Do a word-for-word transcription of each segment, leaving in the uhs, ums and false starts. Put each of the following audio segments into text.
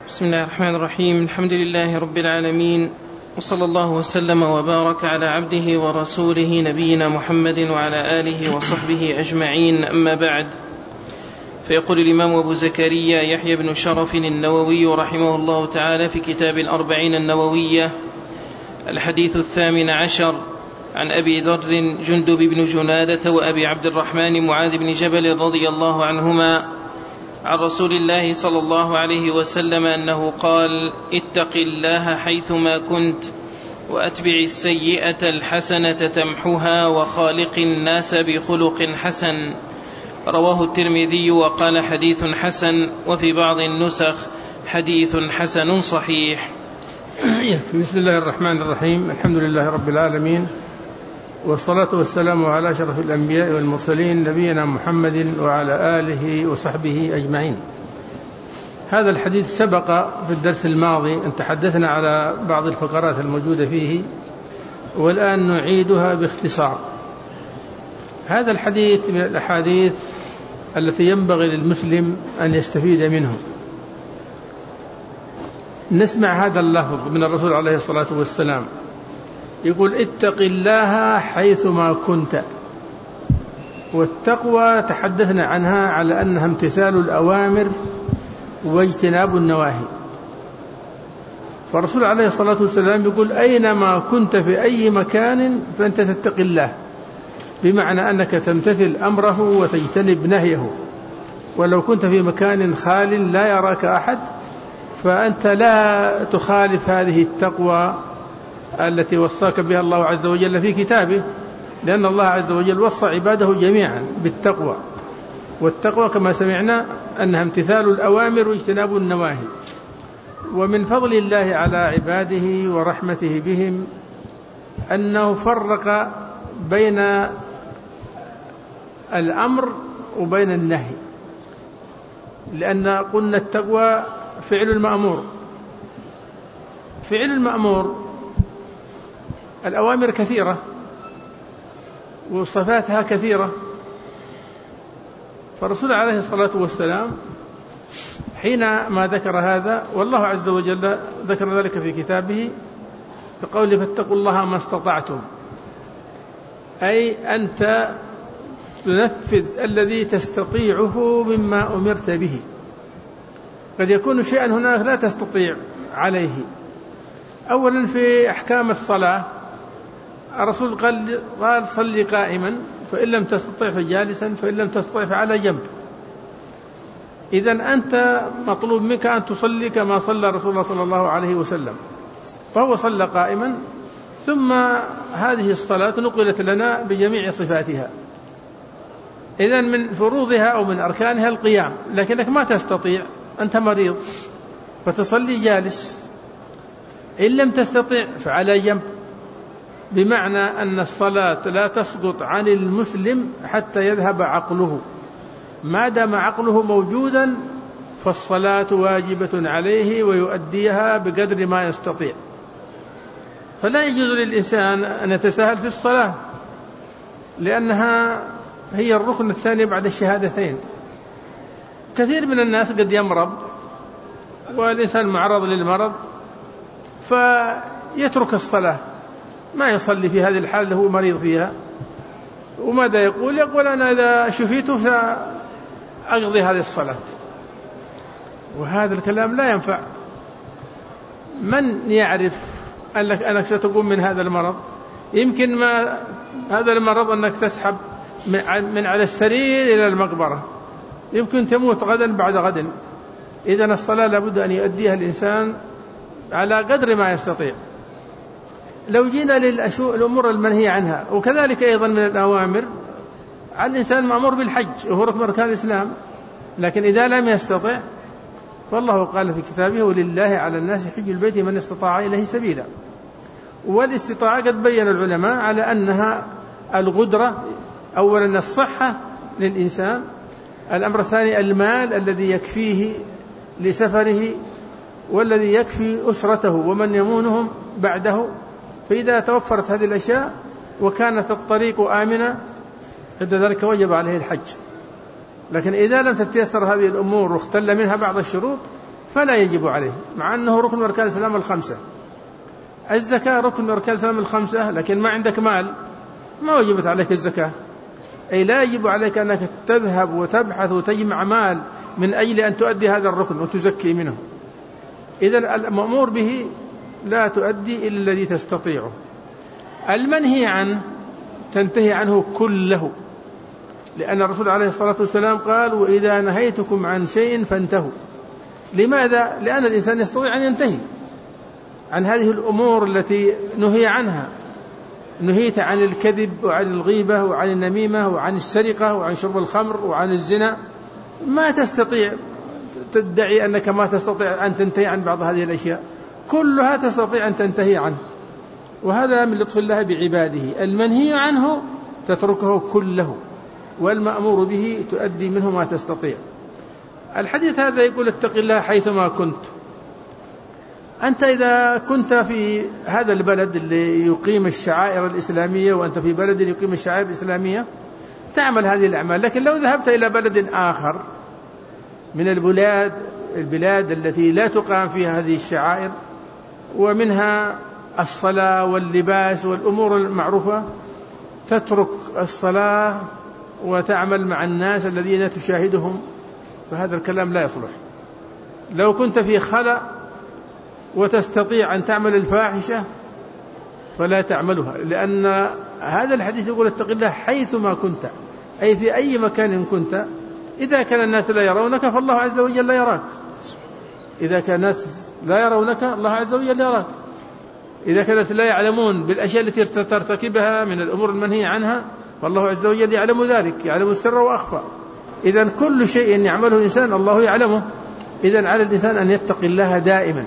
بسم الله الرحمن الرحيم. الحمد لله رب العالمين، وصلى الله وسلم وبارك على عبده ورسوله نبينا محمد وعلى آله وصحبه أجمعين، أما بعد. فيقول الإمام أبو زكريا يحيى بن شرف النووي رحمه الله تعالى في كتاب الأربعين النووية: الحديث الثامن عشر، عن أبي ذر جندب بن جنادة وأبي عبد الرحمن معاذ بن جبل رضي الله عنهما عن رسول الله صلى الله عليه وسلم أنه قال: اتق الله حيثما كنت، وأتبع السيئة الحسنة تمحها، وخالق الناس بخلق حسن. رواه الترمذي وقال حديث حسن، وفي بعض النسخ حديث حسن صحيح. بسم الله الرحمن الرحيم. الحمد لله رب العالمين، والصلاة والسلام على أشرف الأنبياء والمرسلين نبينا محمد وعلى آله وصحبه أجمعين. هذا الحديث سبق في الدرس الماضي أن تحدثنا على بعض الفقرات الموجودة فيه، والآن نعيدها باختصار. هذا الحديث من الأحاديث التي ينبغي للمسلم أن يستفيد منه. نسمع هذا اللفظ من الرسول عليه الصلاة والسلام يقول: اتق الله حيثما كنت. والتقوى تحدثنا عنها على أنها امتثال الأوامر واجتناب النواهي. فالرسول عليه الصلاة والسلام يقول: أينما كنت في أي مكان فأنت تتقي الله، بمعنى أنك تمتثل أمره وتجتنب نهيه. ولو كنت في مكان خال لا يراك أحد فأنت لا تخالف هذه التقوى التي وصاك بها الله عز وجل في كتابه، لأن الله عز وجل وصى عباده جميعا بالتقوى. والتقوى كما سمعنا أنها امتثال الأوامر واجتناب النواهي. ومن فضل الله على عباده ورحمته بهم أنه فرق بين الأمر وبين النهي، لأن قلنا التقوى فعل المأمور. فعل المأمور الأوامر كثيرة وصفاتها كثيرة. فالرسول عليه الصلاة والسلام حينما ذكر هذا، والله عز وجل ذكر ذلك في كتابه بقوله: فاتقوا الله ما استطعتم، أي أنت تنفذ الذي تستطيعه مما أمرت به. قد يكون شيئا هناك لا تستطيع عليه. أولا في أحكام الصلاة الرسول قال, قال صلي قائما، فإن لم تستطع فجالسا، فإن لم تستطع فعلى جنب. إذن أنت مطلوب منك أن تصلي كما صلى رسول الله صلى الله عليه وسلم، فهو صلى قائما. ثم هذه الصلاة نقلت لنا بجميع صفاتها. إذن من فروضها أو من أركانها القيام، لكنك ما تستطيع، أنت مريض فتصلي جالس. إن لم تستطع فعلى جنب، بمعنى أن الصلاة لا تسقط عن المسلم حتى يذهب عقله. ما دام عقله موجودا فالصلاة واجبة عليه ويؤديها بقدر ما يستطيع. فلا يجوز للإنسان أن يتساهل في الصلاة، لأنها هي الركن الثاني بعد الشهادتين. كثير من الناس قد يمرض والإنسان معرض للمرض فيترك الصلاة، ما يصلي في هذه الحال اللي هو مريض فيها. وماذا يقول؟ يقول: أنا إذا شفيت سأقضي هذه الصلاة. وهذا الكلام لا ينفع. من يعرف أنك, أنك ستقوم من هذا المرض؟ يمكن ما هذا المرض أنك تسحب من على السرير إلى المقبرة، يمكن تموت غدا بعد غد. إذن الصلاة لابد أن يؤديها الإنسان على قدر ما يستطيع. لو جينا للأمور المنهي عنها، وكذلك أيضا من الأوامر، على الإنسان مأمور بالحج وهو ركن أركان الإسلام، لكن إذا لم يستطع فالله قال في كتابه: ولله على الناس حج البيت من استطاع إليه سبيلا. والاستطاعة قد بين العلماء على أنها القدرة. أولا الصحة للإنسان، الأمر الثاني المال الذي يكفيه لسفره والذي يكفي أسرته ومن يمونهم بعده. فإذا توفرت هذه الأشياء وكانت الطريق آمنة عند ذلك وجب عليه الحج. لكن إذا لم تتيسر هذه الأمور واختل منها بعض الشروط فلا يجب عليه، مع أنه ركن من أركان الإسلام الخمسة. الزكاة ركن من أركان الإسلام الخمسة، لكن ما عندك مال ما وجبت عليك الزكاة، أي لا يجب عليك أنك تذهب وتبحث وتجمع مال من أجل أن تؤدي هذا الركن وتزكي منه. إذا المأمور به لا تؤدي إلا الذي تستطيعه. المنهي عنه تنتهي عنه كله، لأن الرسول عليه الصلاة والسلام قال: وإذا نهيتكم عن شيء فانتهوا. لماذا؟ لأن الإنسان يستطيع أن ينتهي عن هذه الأمور التي نهي عنها. نهيت عن الكذب وعن الغيبة وعن النميمة وعن السرقة وعن شرب الخمر وعن الزنا. ما تستطيع تدعي أنك ما تستطيع أن تنتهي عن بعض هذه الأشياء، كلها تستطيع أن تنتهي عنه، وهذا من لطف الله بعباده. المنهي عنه تتركه كله، والمأمور به تؤدي منه ما تستطيع. الحديث هذا يقول: اتق الله حيثما كنت. أنت إذا كنت في هذا البلد اللي يقيم الشعائر الإسلامية، وأنت في بلد يقيم الشعائر الإسلامية، تعمل هذه الأعمال. لكن لو ذهبت إلى بلد آخر من البلاد البلاد التي لا تقام فيها هذه الشعائر، ومنها الصلاة واللباس والأمور المعروفة، تترك الصلاة وتعمل مع الناس الذين تشاهدهم، فهذا الكلام لا يصلح. لو كنت في خلا وتستطيع أن تعمل الفاحشة فلا تعملها، لأن هذا الحديث يقول: اتق الله حيثما كنت، أي في أي مكان كنت. إذا كان الناس لا يرونك فالله عز وجل لا يراك. إذا كان الناس لا يرونك الله عز وجل يراك. إذا كانت لا يعلمون بالأشياء التي ترتكبها من الأمور المنهي عنها فالله عز وجل يعلم ذلك، يعلم السر وأخفى. إذن كل شيء يعمله الإنسان الله يعلمه. إذن على الإنسان أن يتقي الله دائما.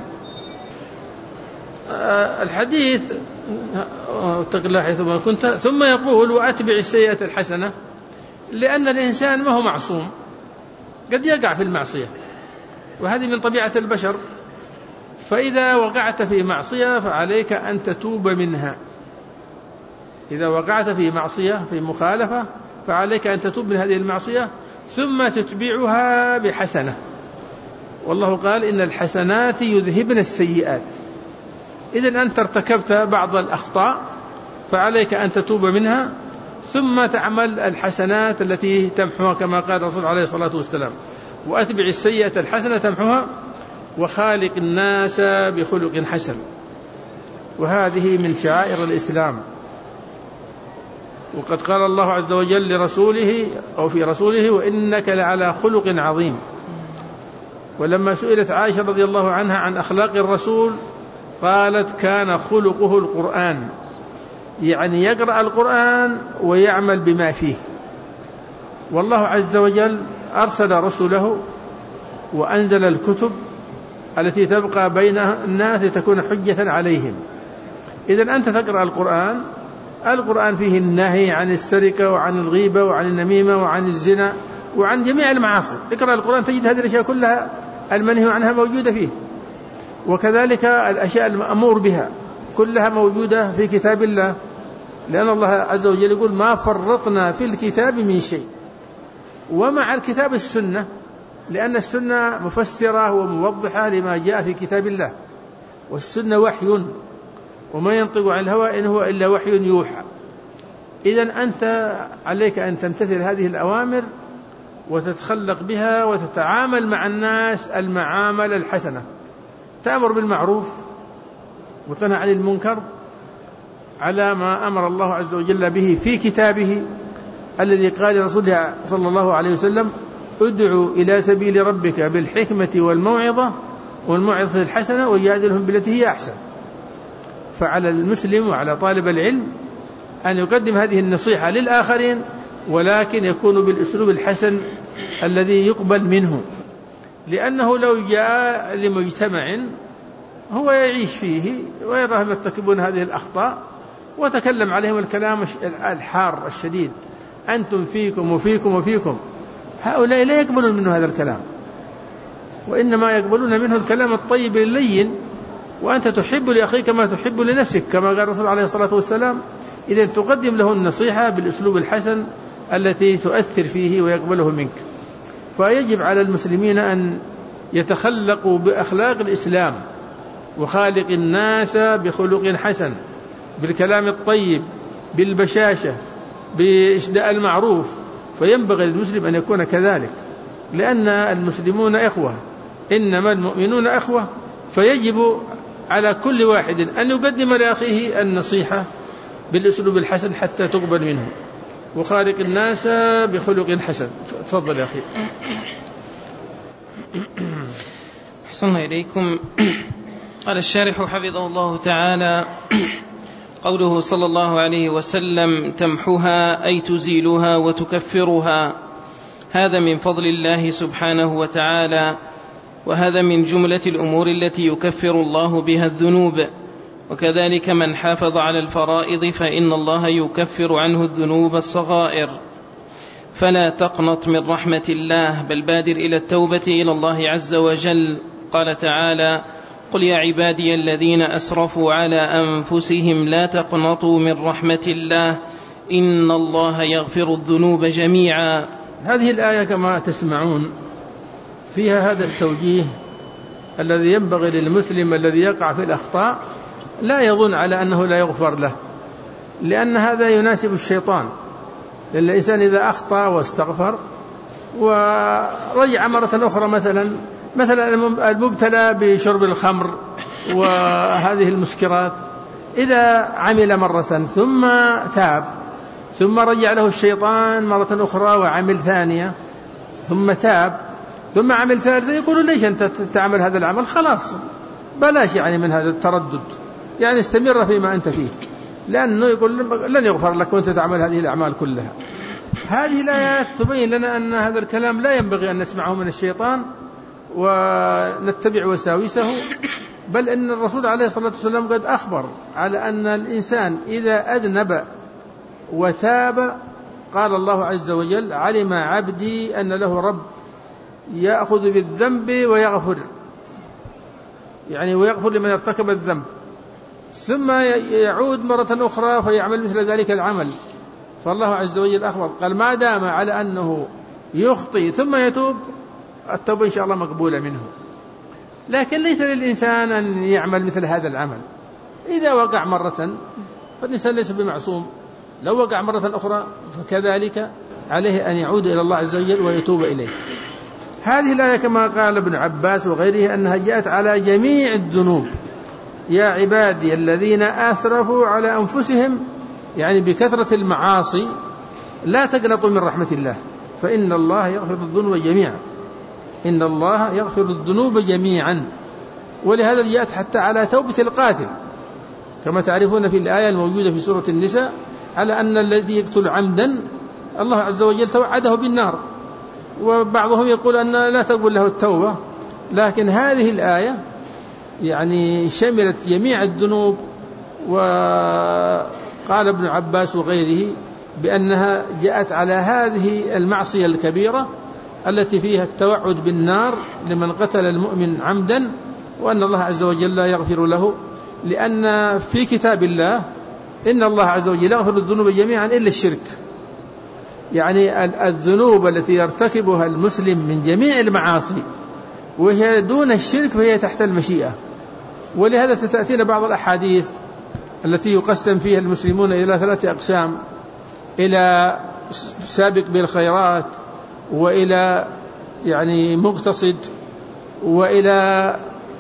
الحديث اتق الله حيثما كنت، ثم يقول: وأتبع السيئة الحسنة، لأن الإنسان ما هو معصوم، قد يقع في المعصية، وهذه من طبيعة البشر. فإذا وقعت في معصية فعليك أن تتوب منها. إذا وقعت في معصية في مخالفة فعليك أن تتوب من هذه المعصية، ثم تتبعها بحسنة. والله قال: إن الحسنات يذهبن السيئات. إذن أنت ارتكبت بعض الأخطاء فعليك أن تتوب منها، ثم تعمل الحسنات التي تمحوها، كما قال الرسول عليه الصلاة والسلام: وأتبع السيئة الحسنة تمحوها وخالق الناس بخلق حسن. وهذه من شعائر الإسلام. وقد قال الله عز وجل لرسوله أو في رسوله: وإنك لعلى خلق عظيم. ولما سئلت عائشة رضي الله عنها عن أخلاق الرسول قالت: كان خلقه القرآن، يعني يقرأ القرآن ويعمل بما فيه. والله عز وجل أرسل رسله وأنزل الكتب التي تبقى بين الناس لتكون حجة عليهم. إذن أنت تقرأ القرآن، القرآن فيه النهي عن السرقة وعن الغيبة وعن النميمة وعن الزنا وعن جميع المعاصي. اقرأ القرآن تجد هذه الأشياء كلها المنهي عنها موجودة فيه، وكذلك الأشياء المأمور بها كلها موجودة في كتاب الله، لأن الله عز وجل يقول: ما فرطنا في الكتاب من شيء. ومع الكتاب السنة، لأن السنة مفسرة وموضحة لما جاء في كتاب الله، والسنة وحي، وما ينطق عن الهوى إن هو إلا وحي يوحى. إذن أنت عليك أن تمتثل هذه الأوامر وتتخلق بها وتتعامل مع الناس المعاملة الحسنة، تأمر بالمعروف وتنهى عن المنكر على ما أمر الله عز وجل به في كتابه الذي قال لرسوله صلى الله عليه وسلم: ادعوا إلى سبيل ربك بالحكمة والموعظة والموعظة الحسنة وجادلهم بالتي هي أحسن. فعلى المسلم وعلى طالب العلم أن يقدم هذه النصيحة للآخرين، ولكن يكون بالأسلوب الحسن الذي يقبل منه، لأنه لو جاء لمجتمع هو يعيش فيه ويراهم يرتكبون هذه الأخطاء وتكلم عليهم الكلام الحار الشديد: أنتم فيكم وفيكم وفيكم، هؤلاء لا يقبلون منه هذا الكلام، وإنما يقبلون منه الكلام الطيب اللين. وأنت تحب لأخيك ما تحب لنفسك، كما قال الرسول عليه الصلاة والسلام: إذا تقدم له النصيحة بالأسلوب الحسن التي تؤثر فيه ويقبله منك. فيجب على المسلمين أن يتخلق بأخلاق الإسلام وخالق الناس بخلق حسن، بالكلام الطيب، بالبشاشة، بإشداء المعروف، فينبغي للمسلم أن يكون كذلك، لأن المسلمون إخوة، إنما المؤمنون إخوة، فيجب على كل واحد أن يقدم لأخيه النصيحة بالأسلوب الحسن حتى تقبل منه، وخالق الناس بخلق حسن. تفضل يا أخي. أحسن إليكم. قال الشارح حفظه الله تعالى: قوله صلى الله عليه وسلم: تمحها أي تزيلها وتكفرها، هذا من فضل الله سبحانه وتعالى، وهذا من جملة الأمور التي يكفر الله بها الذنوب. وكذلك من حافظ على الفرائض فإن الله يكفر عنه الذنوب الصغائر. فلا تقنط من رحمة الله، بل بادر إلى التوبة إلى الله عز وجل. قال تعالى: قل يا عبادي الذين أسرفوا على أنفسهم لا تقنطوا من رحمة الله إن الله يغفر الذنوب جميعا. هذه الآية كما تسمعون فيها هذا التوجيه الذي ينبغي للمسلم الذي يقع في الأخطاء لا يظن على أنه لا يغفر له، لأن هذا يناسب الشيطان. لأن الإنسان إذا أخطأ واستغفر ورجع مرة أخرى، مثلا مثلا المبتلى بشرب الخمر وهذه المسكرات، إذا عمل مرة ثم تاب ثم رجع له الشيطان مرة أخرى وعمل ثانية ثم تاب ثم عمل ثالثة، يقول ليش أنت تعمل هذا العمل؟ خلاص بلاش يعني من هذا التردد، يعني استمر فيما أنت فيه، لأنه يقول لن يغفر لك وأنت تعمل هذه الأعمال كلها. هذه الآيات تبين لنا أن هذا الكلام لا ينبغي أن نسمعه من الشيطان ونتبع وساوسه، بل أن الرسول عليه الصلاة والسلام قد أخبر على أن الإنسان إذا أذنب وتاب قال الله عز وجل: علم عبدي أن له رب يأخذ بالذنب ويغفر، يعني ويغفر لمن ارتكب الذنب، ثم يعود مرة أخرى فيعمل مثل ذلك العمل. فالله عز وجل أخبر قال: ما دام على أنه يخطئ ثم يتوب التوبة إن شاء الله مقبولة منه. لكن ليس للإنسان أن يعمل مثل هذا العمل. إذا وقع مرة فالإنسان ليس بمعصوم، لو وقع مرة أخرى فكذلك عليه أن يعود إلى الله عز وجل ويتوب إليه. هذه الآية كما قال ابن عباس وغيره أنها جاءت على جميع الذنوب. يا عبادي الذين أسرفوا على أنفسهم، يعني بكثرة المعاصي لا تقنطوا من رحمة الله فإن الله يغفر الذنوب جميعا، إن الله يغفر الذنوب جميعا. ولهذا جاءت حتى على توبة القاتل، كما تعرفون في الآية الموجودة في سورة النساء على أن الذي يقتل عمدا الله عز وجل توعده بالنار، وبعضهم يقول أن لا تقبل له التوبة، لكن هذه الآية يعني شملت جميع الذنوب. وقال ابن عباس وغيره بأنها جاءت على هذه المعصية الكبيرة التي فيها التوعد بالنار لمن قتل المؤمن عمدا، وأن الله عز وجل لا يغفر له، لأن في كتاب الله إن الله عز وجل يغفر الذنوب جميعا إلا الشرك، يعني الذنوب التي يرتكبها المسلم من جميع المعاصي وهي دون الشرك فهي تحت المشيئة. ولهذا ستأتينا بعض الأحاديث التي يقسم فيها المسلمون إلى ثلاثة أقسام: إلى سابق بالخيرات، وإلى يعني مقتصد، وإلى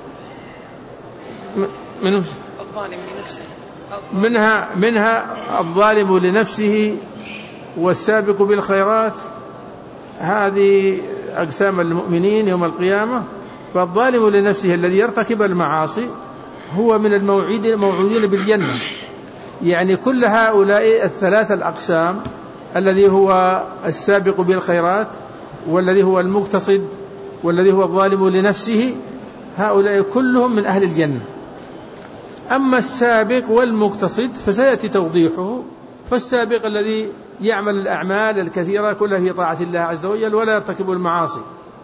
من الظالم لنفسه، منها منها الظالم لنفسه والسابق بالخيرات. هذه أقسام المؤمنين يوم القيامة. فالظالم لنفسه الذي يرتكب المعاصي هو من الموعودين بالجنة، يعني كل هؤلاء الثلاثة الأقسام، الذي هو السابق بالخيرات والذي هو المقتصد والذي هو الظالم لنفسه، هؤلاء كلهم من أهل الجنة. أما السابق والمقتصد فسيأتي توضيحه. فالسابق الذي يعمل الأعمال الكثيرة كلها في طاعة الله عز وجل ولا يرتكب المعاصي،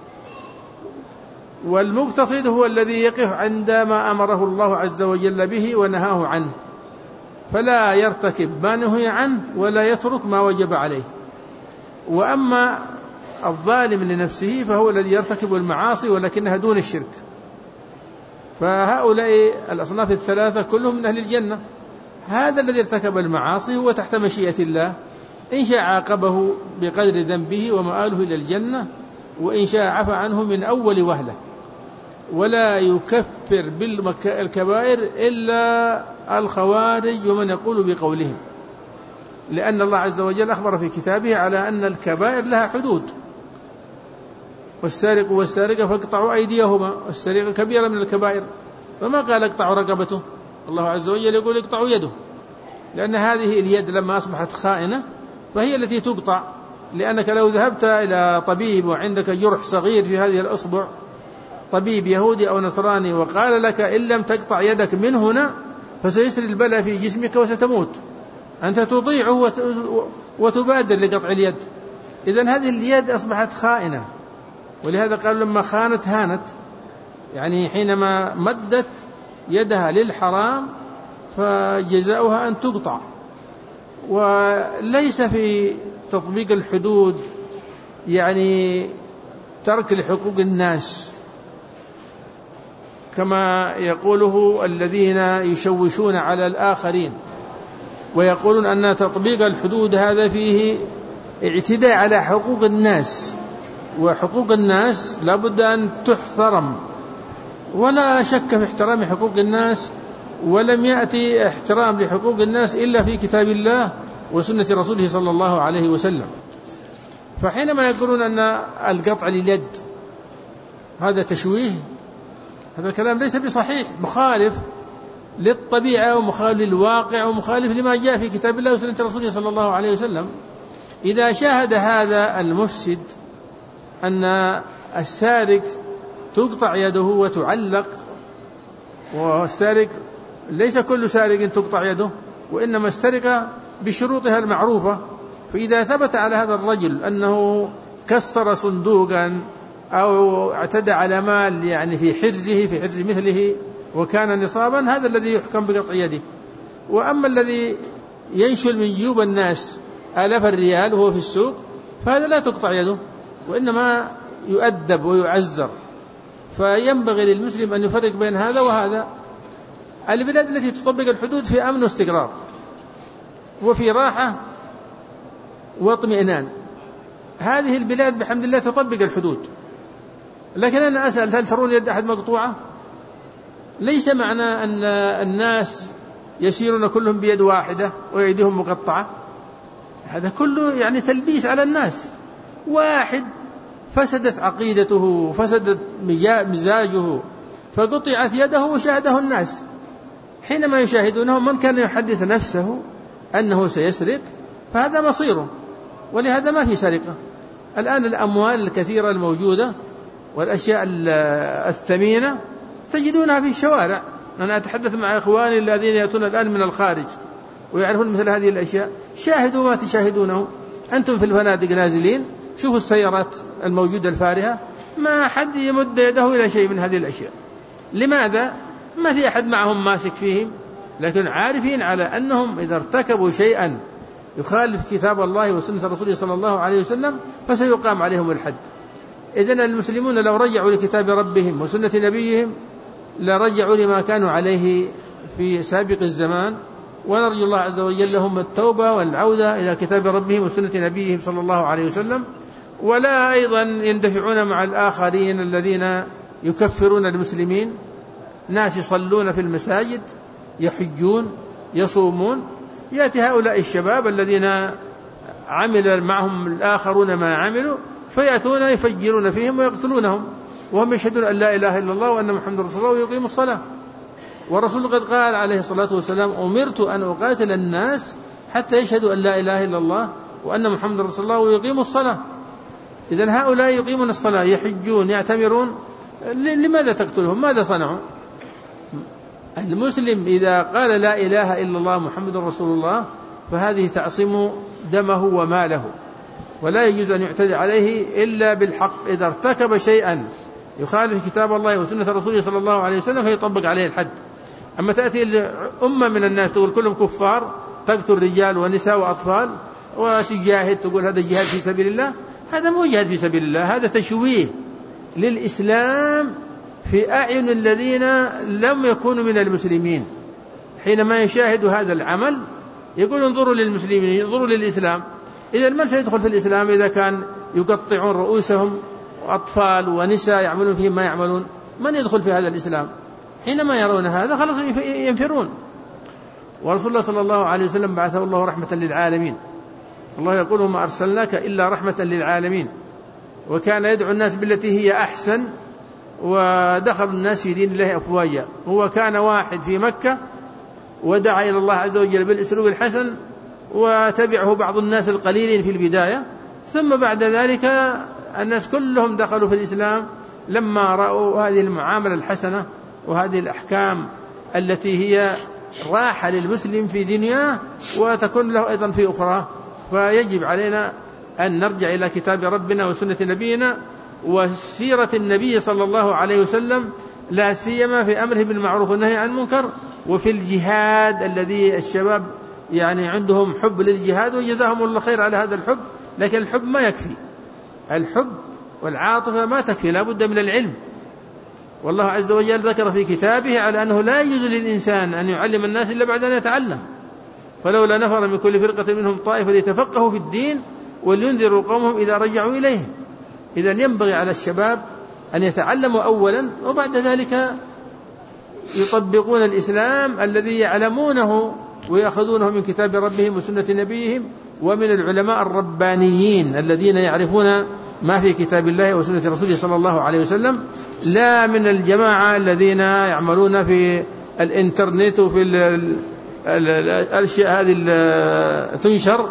والمقتصد هو الذي يقف عندما أمره الله عز وجل به ونهاه عنه، فلا يرتكب ما نهي عنه ولا يترك ما وجب عليه. وأما الظالم لنفسه فهو الذي يرتكب المعاصي ولكنها دون الشرك. فهؤلاء الأصناف الثلاثة كلهم من أهل الجنة. هذا الذي ارتكب المعاصي هو تحت مشيئة الله، إن شاء عاقبه بقدر ذنبه ومآله إلى الجنة، وإن شاء عفى عنه من أول وهلة. ولا يكفر بالكبائر إلا الخوارج ومن يقول بقولهم، لأن الله عز وجل أخبر في كتابه على أن الكبائر لها حدود. والسارق والسارقة فاقطعوا أيديهما، والسرقة كبيرة من الكبائر، فما قال اقطعوا رقبته، الله عز وجل يقول اقطعوا يده، لأن هذه اليد لما أصبحت خائنة فهي التي تقطع. لأنك لو ذهبت إلى طبيب وعندك جرح صغير في هذه الأصبع، طبيب يهودي أو نصراني، وقال لك إن لم تقطع يدك من هنا فسيسري البلاء في جسمك وستموت، أنت تطيعه وتبادر لقطع اليد. إذن هذه اليد أصبحت خائنة، ولهذا قال لما خانت هانت، يعني حينما مدت يدها للحرام فجزاؤها أن تقطع. وليس في تطبيق الحدود يعني ترك لحقوق الناس كما يقوله الذين يشوشون على الآخرين ويقولون أن تطبيق الحدود هذا فيه اعتداء على حقوق الناس، وحقوق الناس لابد أن تحترم، ولا شك في احترام حقوق الناس، ولم يأتي احترام لحقوق الناس إلا في كتاب الله وسنة رسوله صلى الله عليه وسلم. فحينما يقولون أن القطع لليد هذا تشويه، هذا الكلام ليس بصحيح، مخالف للطبيعة ومخالف للواقع ومخالف لما جاء في كتاب الله وسنة رسوله صلى الله عليه وسلم. إذا شاهد هذا المفسد أن السارق تقطع يده وتعلق، والسارق ليس كل سارق تقطع يده، وإنما السرقة بشروطها المعروفة. فإذا ثبت على هذا الرجل أنه كسر صندوقا أو اعتدى على مال يعني في حرزه في حرز مثله وكان نصابا، هذا الذي يحكم بقطع يده. وأما الذي ينشل من جيوب الناس آلاف الريال وهو في السوق فهذا لا تقطع يده، وإنما يؤدب ويعزر. فينبغي للمسلم أن يفرق بين هذا وهذا. البلاد التي تطبق الحدود في أمن واستقرار وفي راحة واطمئنان، هذه البلاد بحمد الله تطبق الحدود. لكن أنا أسأل، هل ترون يد أحد مقطوعة؟ ليس معنى أن الناس يسيرون كلهم بيد واحدة ويديهم مقطعة، هذا كله يعني تلبيس على الناس. واحد فسدت عقيدته فسدت مزاجه فقطعت يده وشاهده الناس، حينما يشاهدونه من كان يحدث نفسه أنه سيسرق فهذا مصيره، ولهذا ما في سرقة. الآن الأموال الكثيرة الموجودة والأشياء الثمينة تجدونها في الشوارع. أنا أتحدث مع إخواني الذين يأتون الآن من الخارج ويعرفون مثل هذه الأشياء، شاهدوا ما تشاهدونه أنتم في الفنادق نازلين، شوفوا السيارات الموجودة الفارهة، ما حد يمد يده إلى شيء من هذه الأشياء. لماذا؟ ما في أحد معهم ماسك فيهم، لكن عارفين على أنهم إذا ارتكبوا شيئا يخالف كتاب الله وسنة رسوله صلى الله عليه وسلم فسيقام عليهم الحد. إذن المسلمون لو رجعوا لكتاب ربهم وسنة نبيهم لرجعوا لما كانوا عليه في سابق الزمان، ونرجو الله عز وجل لهم التوبة والعودة إلى كتاب ربهم وسنة نبيهم صلى الله عليه وسلم. ولا أيضا يندفعون مع الآخرين الذين يكفرون المسلمين، ناس يصلون في المساجد يحجون يصومون، يأتي هؤلاء الشباب الذين عمل معهم الآخرون ما عملوا فيأتون يفجرون فيهم ويقتلونهم وهم يشهدون أن لا إله إلا الله وأن محمد رسول الله ويقيموا الصلاة. والرسول قد قال عليه الصلاة والسلام: أمرت أن أقاتل الناس حتى يشهدوا أن لا إله إلا الله وأن محمد رسول الله ويقيموا الصلاة. إذن هؤلاء يقيمون الصلاة يحجون يعتمرون، لماذا تقتلهم؟ ماذا صنعوا؟ المسلم إذا قال لا إله إلا الله محمد رسول الله فهذه تعصم دمه وماله، ولا يجوز أن يعتدي عليه إلا بالحق. إذا ارتكب شيئا يخالف كتاب الله وسنة رسوله صلى الله عليه وسلم فيطبق عليه الحد. أما تأتي أمة من الناس تقول كلهم كفار، تقتل رجال ونساء وأطفال وتجاهد، تقول هذا الجهاد في سبيل الله، هذا مو جهاد في سبيل الله، هذا تشويه للإسلام في أعين الذين لم يكونوا من المسلمين. حينما يشاهدوا هذا العمل يقول انظروا للمسلمين، انظروا للإسلام. إذا من سيدخل في الإسلام إذا كان يقطعون رؤوسهم وأطفال ونساء يعملون فيهم ما يعملون؟ من يدخل في هذا الإسلام؟ حينما يرون هذا خلاص ينفرون. ورسول الله صلى الله عليه وسلم بعثه الله رحمة للعالمين. الله يقول وما أرسلناك إلا رحمة للعالمين، وكان يدعو الناس بالتي هي أحسن، ودخل الناس في دين الله أفواجا. هو كان واحد في مكة ودعا إلى الله عز وجل بالأسلوب الحسن، وتبعه بعض الناس القليلين في البداية، ثم بعد ذلك الناس كلهم دخلوا في الإسلام لما رأوا هذه المعاملة الحسنة وهذه الأحكام التي هي راحة للمسلم في دنياه وتكون له أيضا في أخرى. فيجب علينا أن نرجع إلى كتاب ربنا وسنة نبينا وسيرة النبي صلى الله عليه وسلم، لا سيما في أمره بالمعروف والنهي عن المنكر، وفي الجهاد الذي الشباب يعني عندهم حب للجهاد وجزاهم الله خير على هذا الحب، لكن الحب ما يكفي، الحب والعاطفة ما تكفي، لا بد من العلم. والله عز وجل ذكر في كتابه على أنه لا يجوز للإنسان أن يعلم الناس إلا بعد أن يتعلم، فلولا نفر من كل فرقة منهم طائفة ليتفقهوا في الدين ولينذروا قومهم إذا رجعوا إليهم. إذا ينبغي على الشباب أن يتعلموا أولا، وبعد ذلك يطبقون الإسلام الذي يعلمونه ويأخذونه من كتاب ربهم وسنة نبيهم ومن العلماء الربانيين الذين يعرفون ما في كتاب الله وسنة رسوله صلى الله عليه وسلم، لا من الجماعة الذين يعملون في الإنترنت وفي الأشياء هذه تنشر،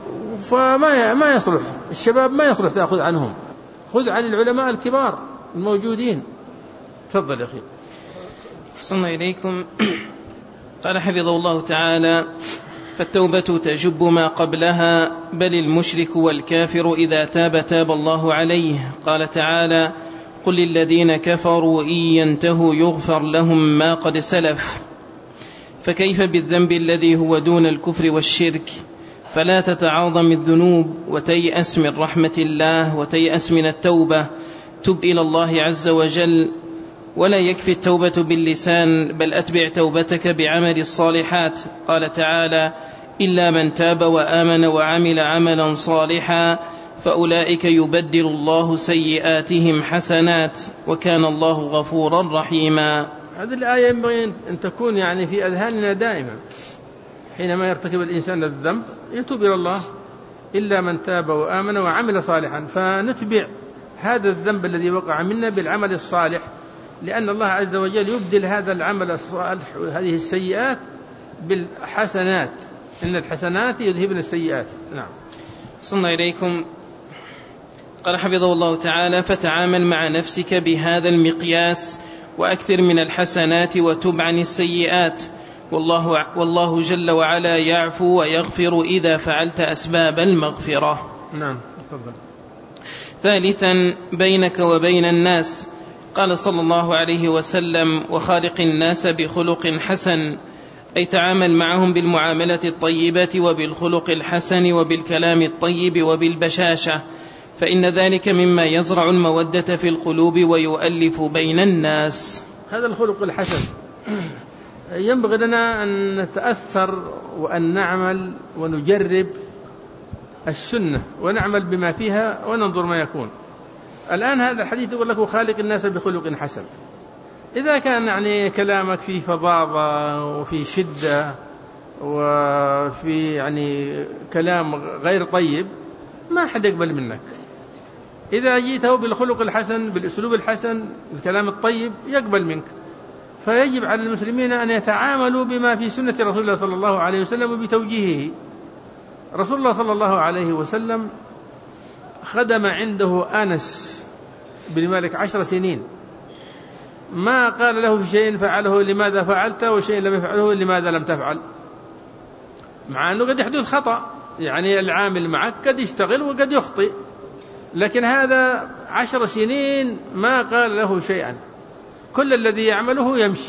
فما ما يصلح الشباب، ما يصلح تأخذ عنهم، خذ عن العلماء الكبار الموجودين. تفضل يا أخي. أحسن إليكم. قال حفظه الله تعالى: فالتوبة تجب ما قبلها، بل المشرك والكافر إذا تاب تاب الله عليه. قال تعالى: قل للذين كفروا إن ينتهوا يغفر لهم ما قد سلف. فكيف بالذنب الذي هو دون الكفر والشرك؟ فلا تتعاظم الذنوب وتيأس من رحمة الله وتيأس من التوبة، تب إلى الله عز وجل. ولا يكفي التوبة باللسان، بل أتبع توبتك بعمل الصالحات. قال تعالى: إلا من تاب وآمن وعمل عملا صالحا فأولئك يبدل الله سيئاتهم حسنات وكان الله غفورا رحيما. هذه الآية ينبغي أن تكون يعني في أذهاننا دائما، حينما يرتكب الإنسان الذنب يتوب إلى الله، إلا من تاب وآمن وعمل صالحا، فنتبع هذا الذنب الذي وقع منا بالعمل الصالح، لأن الله عز وجل يبدل هذا العمل الصالح وهذه السيئات بالحسنات، إن الحسنات يذهبن السيئات. نعم. صلنا إليكم. قال حفظه الله تعالى: فتعامل مع نفسك بهذا المقياس وأكثر من الحسنات وتب عن السيئات، والله, والله جل وعلا يعفو ويغفر إذا فعلت أسباب المغفرة. نعم. تفضل. ثالثا، بينك وبين الناس. قال صلى الله عليه وسلم: وخالق الناس بخلق حسن، أي تعامل معهم بالمعاملة الطيبة وبالخلق الحسن وبالكلام الطيب وبالبشاشة، فإن ذلك مما يزرع المودة في القلوب ويؤلف بين الناس. هذا الخلق الحسن ينبغي لنا أن نتأثر وأن نعمل ونجرب السنة ونعمل بما فيها وننظر ما يكون. الآن هذا الحديث يقول لك: وخالق الناس بخلق حسن. إذا كان يعني كلامك فيه فظاظة وفي شدة وفي يعني كلام غير طيب ما حد يقبل منك. إذا جيته بالخلق الحسن بالأسلوب الحسن الكلام الطيب يقبل منك. فيجب على المسلمين أن يتعاملوا بما في سنة رسول الله صلى الله عليه وسلم وبتوجيهه. رسول الله صلى الله عليه وسلم خدم عنده أنس بن مالك عشر سنين، ما قال له في شيء فعله لماذا فعلت وشيء لم يفعله لماذا لم تفعل، مع أنه قد يحدث خطأ، يعني العامل معك قد يشتغل وقد يخطئ، لكن هذا عشر سنين ما قال له شيئا، كل الذي يعمله يمشي.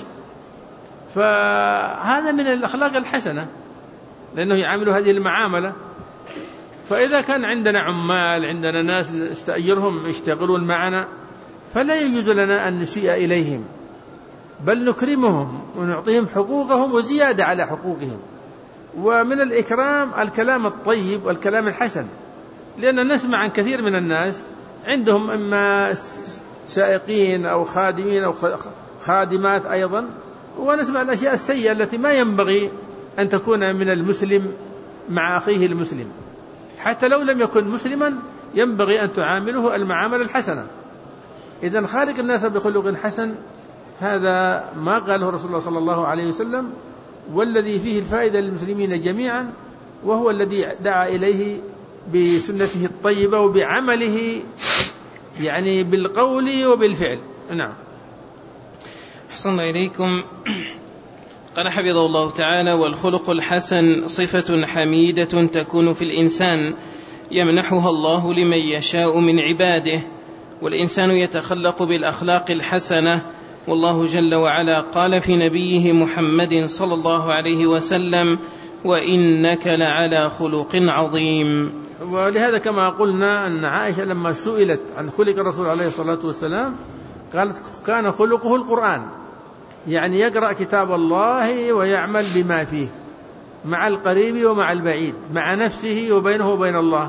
فهذا من الأخلاق الحسنة، لأنه يعامل هذه المعاملة فإذا كان عندنا عمال، عندنا ناس نستأجرهم يشتغلون معنا، فلا يجوز لنا أن نسيء إليهم، بل نكرمهم ونعطيهم حقوقهم وزيادة على حقوقهم. ومن الإكرام الكلام الطيب والكلام الحسن، لأن نسمع عن كثير من الناس عندهم إما سائقين أو خادمين أو خادمات أيضا، ونسمع الأشياء السيئة التي ما ينبغي أن تكون من المسلم مع أخيه المسلم، حتى لو لم يكن مسلما ينبغي أن تعامله المعاملة الحسنة. إذن خالق الناس بخلق حسن، هذا ما قاله رسول الله صلى الله عليه وسلم، والذي فيه الفائدة للمسلمين جميعا، وهو الذي دعا إليه بسنته الطيبة وبعمله، يعني بالقول وبالفعل. نعم. أحسن إليكم. قال حفظه الله تعالى: والخلق الحسن صفة حميدة تكون في الإنسان يمنحها الله لمن يشاء من عباده، والإنسان يتخلق بالأخلاق الحسنة، والله جل وعلا قال في نبيه محمد صلى الله عليه وسلم: وإنك لعلى خلق عظيم. ولهذا كما قلنا أن عائشة لما سئلت عن خلق الرسول عليه الصلاة والسلام قالت: كان خلقه القرآن، يعني يقرأ كتاب الله ويعمل بما فيه مع القريب ومع البعيد، مع نفسه وبينه وبين الله.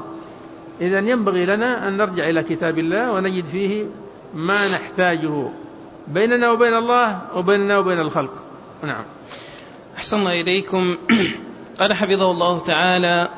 إذن ينبغي لنا أن نرجع إلى كتاب الله ونجد فيه ما نحتاجه بيننا وبين الله وبيننا وبين الخلق. نعم. أحسن إليكم. قال حفظه الله تعالى: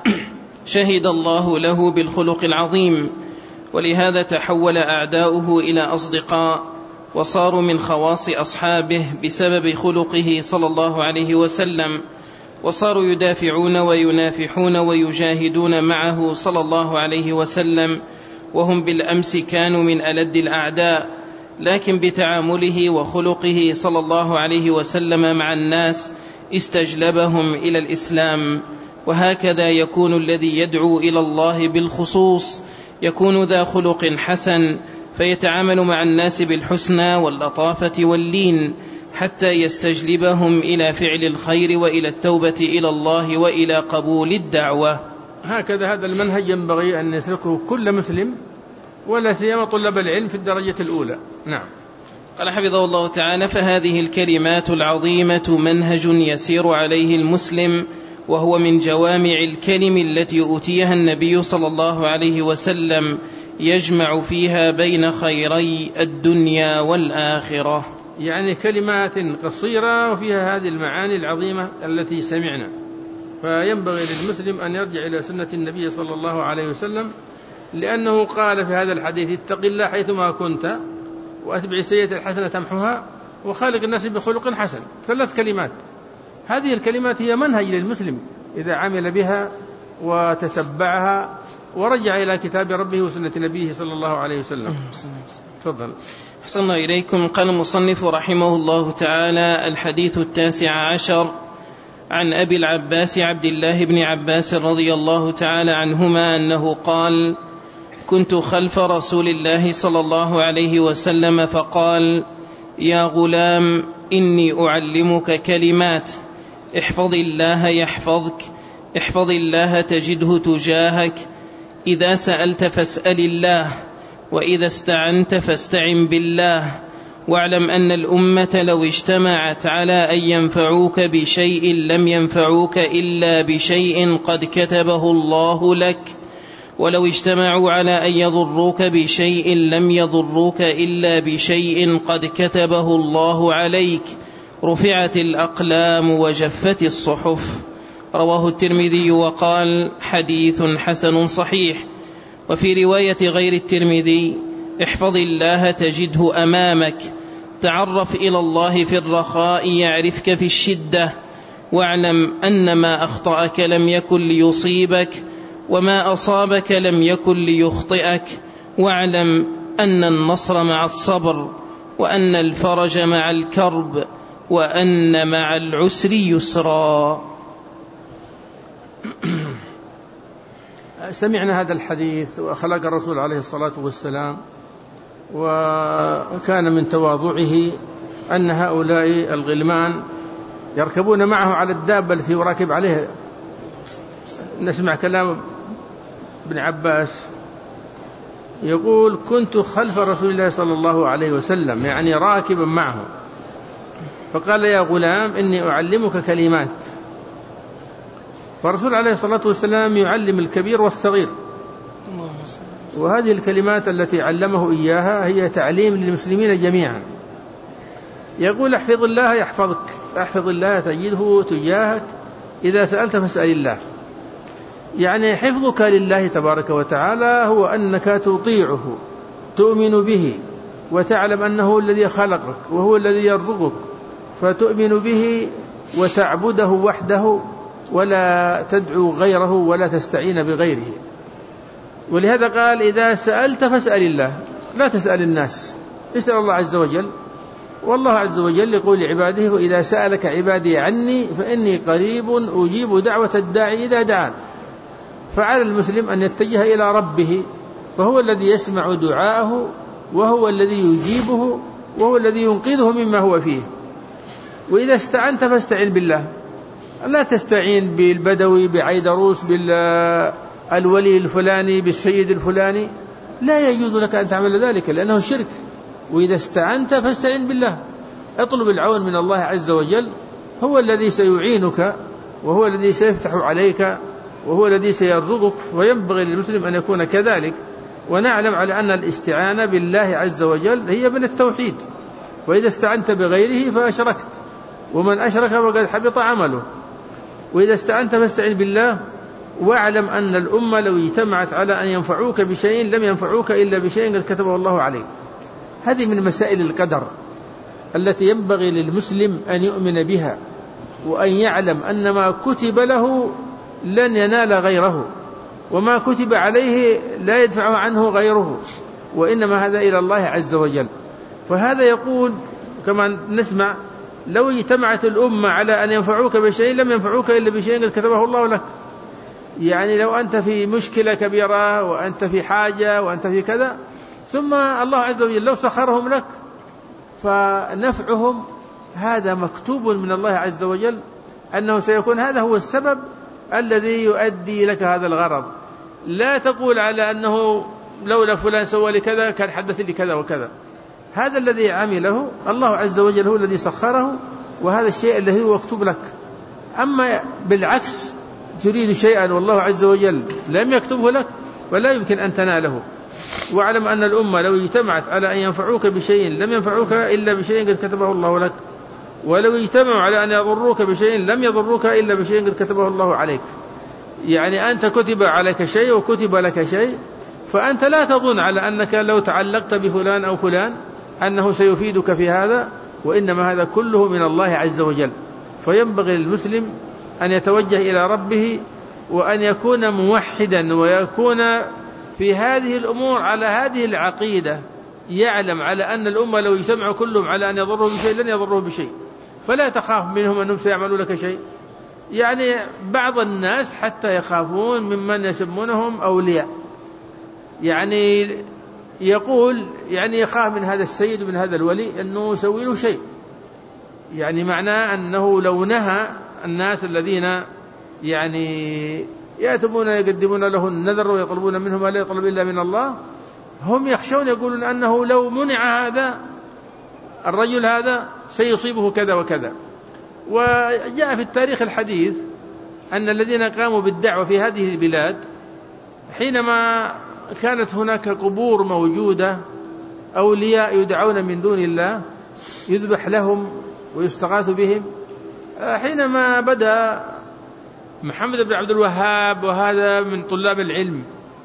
شهد الله له بالخلق العظيم، ولهذا تحول أعداؤه إلى أصدقاء، وصاروا من خواص أصحابه بسبب خلقه صلى الله عليه وسلم، وصاروا يدافعون وينافحون ويجاهدون معه صلى الله عليه وسلم، وهم بالأمس كانوا من ألد الأعداء، لكن بتعامله وخلقه صلى الله عليه وسلم مع الناس استجلبهم إلى الإسلام. وهكذا يكون الذي يدعو إلى الله بالخصوص يكون ذا خلق حسن، فيتعامل مع الناس بالحسنى واللطافة واللين، حتى يستجلبهم إلى فعل الخير وإلى التوبة إلى الله وإلى قبول الدعوة. هكذا هذا المنهج ينبغي أن يسلكه كل مسلم، ولا سيما طلاب العلم في الدرجة الأولى. نعم. قال حفظه الله تعالى: فهذه الكلمات العظيمة منهج يسير عليه المسلم، وهو من جوامع الكلم التي أوتيها النبي صلى الله عليه وسلم، يجمع فيها بين خيري الدنيا والآخرة. يعني كلمات قصيرة وفيها هذه المعاني العظيمة التي سمعنا. فينبغي للمسلم أن يرجع إلى سنة النبي صلى الله عليه وسلم، لأنه قال في هذا الحديث: اتق الله حيثما كنت وأتبع السيئة الحسنة تمحها وخالق الناس بخلق حسن. ثلاث كلمات، هذه الكلمات هي منهج للمسلم إذا عمل بها وتتبعها ورجع إلى كتاب ربه وسنة نبيه صلى الله عليه وسلم. تفضل. أحسن إليكم. قال المصنف رحمه الله تعالى: الحديث التاسع عشر، عن أبي العباس عبد الله بن عباس رضي الله تعالى عنهما أنه قال: كنت خلف رسول الله صلى الله عليه وسلم فقال: يا غلام إني أعلمك كلمات، احفظ الله يحفظك، احفظ الله تجده تجاهك، إذا سألت فاسأل الله، وإذا استعنت فاستعن بالله، واعلم أن الأمة لو اجتمعت على أن ينفعوك بشيء لم ينفعوك إلا بشيء قد كتبه الله لك، ولو اجتمعوا على أن يضروك بشيء لم يضروك إلا بشيء قد كتبه الله عليك، رفعت الأقلام وجفت الصحف. رواه الترمذي وقال: حديث حسن صحيح. وفي رواية غير الترمذي: احفظ الله تجده أمامك، تعرف إلى الله في الرخاء يعرفك في الشدة، واعلم أن ما أخطأك لم يكن ليصيبك، وما أصابك لم يكن ليخطئك، واعلم أن النصر مع الصبر، وأن الفرج مع الكرب، وأن مع العسر يسرا. سمعنا هذا الحديث وأخلاق الرسول عليه الصلاة والسلام، وكان من تواضعه أن هؤلاء الغلمان يركبون معه على الدابة التي يراكب عليها. نسمع كلام بن عباس يقول كنت خلف رسول الله صلى الله عليه وسلم يعني راكبا معه، فقال يا غلام إني أعلمك كلمات. فالرسول عليه الصلاة والسلام يعلم الكبير والصغير، وهذه الكلمات التي علمه إياها هي تعليم للمسلمين جميعا. يقول احفظ الله يحفظك، احفظ الله تجده تجاهك، إذا سألت فاسأل الله. يعني حفظك لله تبارك وتعالى هو أنك تطيعه، تؤمن به، وتعلم أنه الذي خلقك وهو الذي يرزقك، فتؤمن به وتعبده وحده ولا تدعو غيره ولا تستعين بغيره. ولهذا قال إذا سألت فاسأل الله، لا تسأل الناس، اسأل الله عز وجل. والله عز وجل يقول لعباده وإذا سألك عبادي عني فإني قريب أجيب دعوة الداعي إذا دعان. فعلى المسلم أن يتجه إلى ربه، فهو الذي يسمع دعاءه وهو الذي يجيبه وهو الذي ينقذه مما هو فيه. وإذا استعنت فاستعن بالله، لا تستعين بالبدوي بعيدروس بالولي الفلاني بالسيد الفلاني، لا يجوز لك أن تعمل ذلك لأنه شرك. وإذا استعنت فاستعن بالله، اطلب العون من الله عز وجل، هو الذي سيعينك وهو الذي سيفتح عليك وهو الذي سيرزقك. وينبغي للمسلم أن يكون كذلك. ونعلم على أن الاستعانة بالله عز وجل هي من التوحيد، وإذا استعنت بغيره فأشركت، ومن أشرك فقد حبط عمله. وإذا استعنت فاستعن بالله، واعلم أن الأمة لو اجتمعت على أن ينفعوك بشيء لم ينفعوك إلا بشيء قد كتبه الله عليك. هذه من مسائل القدر التي ينبغي للمسلم أن يؤمن بها، وأن يعلم أن ما كتب له لن ينال غيره، وما كتب عليه لا يدفع عنه غيره، وإنما هذا إلى الله عز وجل. فهذا يقول كما نسمع لو اجتمعت الأمة على أن ينفعوك بشيء لم ينفعوك إلا بشيء قد كتبه الله لك. يعني لو أنت في مشكلة كبيرة وأنت في حاجة وأنت في كذا، ثم الله عز وجل لو سخرهم لك فنفعهم هذا مكتوب من الله عز وجل أنه سيكون هذا هو السبب الذي يؤدي لك هذا الغرض. لا تقول على أنه لولا فلان سوى لي كذا كان حدث لي كذا وكذا. هذا الذي عمله الله عز وجل هو الذي سخره، وهذا الشيء الذي هو مكتوب لك. أما بالعكس تريد شيئا والله عز وجل لم يكتبه لك ولا يمكن أن تناله. واعلم أن الأمة لو اجتمعت على أن ينفعوك بشيء لم ينفعوك إلا بشيء قد كتبه الله لك، ولو اجتمعوا على أن يضروك بشيء لم يضروك إلا بشيء قد كتبه الله عليك. يعني أنت كتب عليك شيء وكتب لك شيء، فأنت لا تظن على أنك لو تعلقت بفلان أو فلان أنه سيفيدك في هذا، وإنما هذا كله من الله عز وجل. فينبغي للمسلم أن يتوجه إلى ربه وأن يكون موحدا ويكون في هذه الأمور على هذه العقيدة، يعلم على أن الأمة لو اجتمعوا كلهم على أن يضروا بشيء لن يضروا بشيء، فلا تخاف منهم أنهم سيعملوا لك شيء. يعني بعض الناس حتى يخافون ممن يسمونهم أولياء، يعني يقول يعني يخاف من هذا السيد ومن هذا الولي أنه يسوي له شيء، يعني معناه أنه لو نهى الناس الذين يعني يأتمون يقدمون له النذر ويطلبون منهم ما لا يطلب إلا من الله، هم يخشون يقولون أنه لو منع هذا الرجل هذا سيصيبه كذا وكذا. وجاء في التاريخ الحديث أن الذين قاموا بالدعوة في هذه البلاد حينما كانت هناك قبور موجودة أولياء يدعون من دون الله يذبح لهم ويستغاث بهم، حينما بدأ محمد بن عبد الوهاب وهذا من طلاب العلم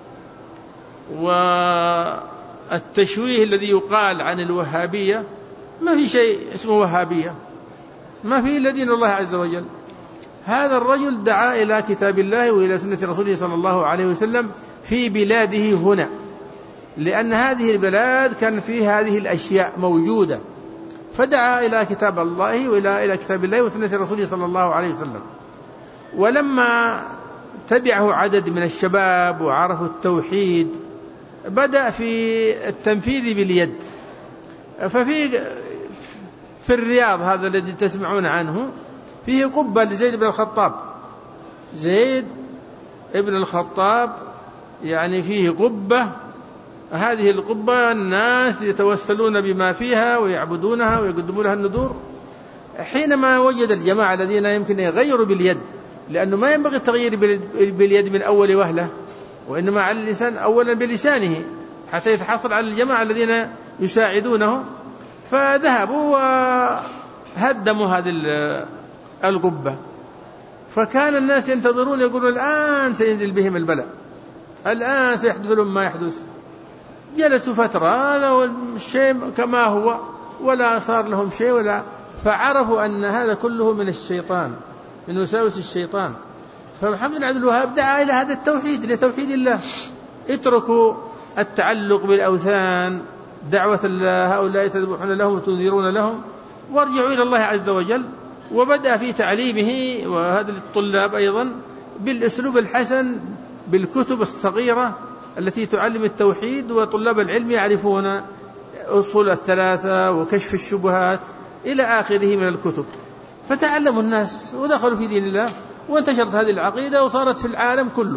والتشويه الذي يقال عن الوهابية، ما في شيء اسمه وهابية، ما في إلا دين الله عز وجل. هذا الرجل دعا إلى كتاب الله وإلى سنة رسوله صلى الله عليه وسلم في بلاده هنا، لأن هذه البلاد كانت فيها هذه الأشياء موجودة، فدعا إلى كتاب الله وإلى إلى كتاب الله وسنة رسوله صلى الله عليه وسلم. ولما تبعه عدد من الشباب وعرفوا التوحيد بدأ في التنفيذ باليد. ففي في الرياض هذا الذي تسمعون عنه فيه قبة لزيد بن الخطاب. زيد بن الخطاب يعني فيه قبة، هذه القبة الناس يتوسلون بما فيها ويعبدونها ويقدمون لها النذور. حينما وجد الجماعة الذين يمكن يغيروا باليد، لأنه ما ينبغي التغيير باليد من أول وهلة، وإنما على اللسان أولا بلسانه حتى يتحصل على الجماعة الذين يساعدونه، فذهبوا وهدموا هذه القبة. فكان الناس ينتظرون يقولون الآن سينزل بهم البلاء، الآن سيحدث لهم ما يحدث. جلسوا فترة لو الشيء كما هو ولا صار لهم شيء ولا، فعرفوا أن هذا كله من الشيطان، من وساوس الشيطان. فمحمد بن عبد الوهاب دعا إلى هذا التوحيد، لتوحيد الله. اتركوا التعلق بالأوثان، دعوة هؤلاء تذبحون لهم وتنذرون لهم، وارجعوا إلى الله عز وجل. وبدأ في تعليمه وهذا للطلاب أيضا بالأسلوب الحسن، بالكتب الصغيرة التي تعلم التوحيد، وطلاب العلم يعرفون أصول الثلاثة وكشف الشبهات إلى آخره من الكتب. فتعلموا الناس ودخلوا في دين الله، وانتشرت هذه العقيدة وصارت في العالم كله.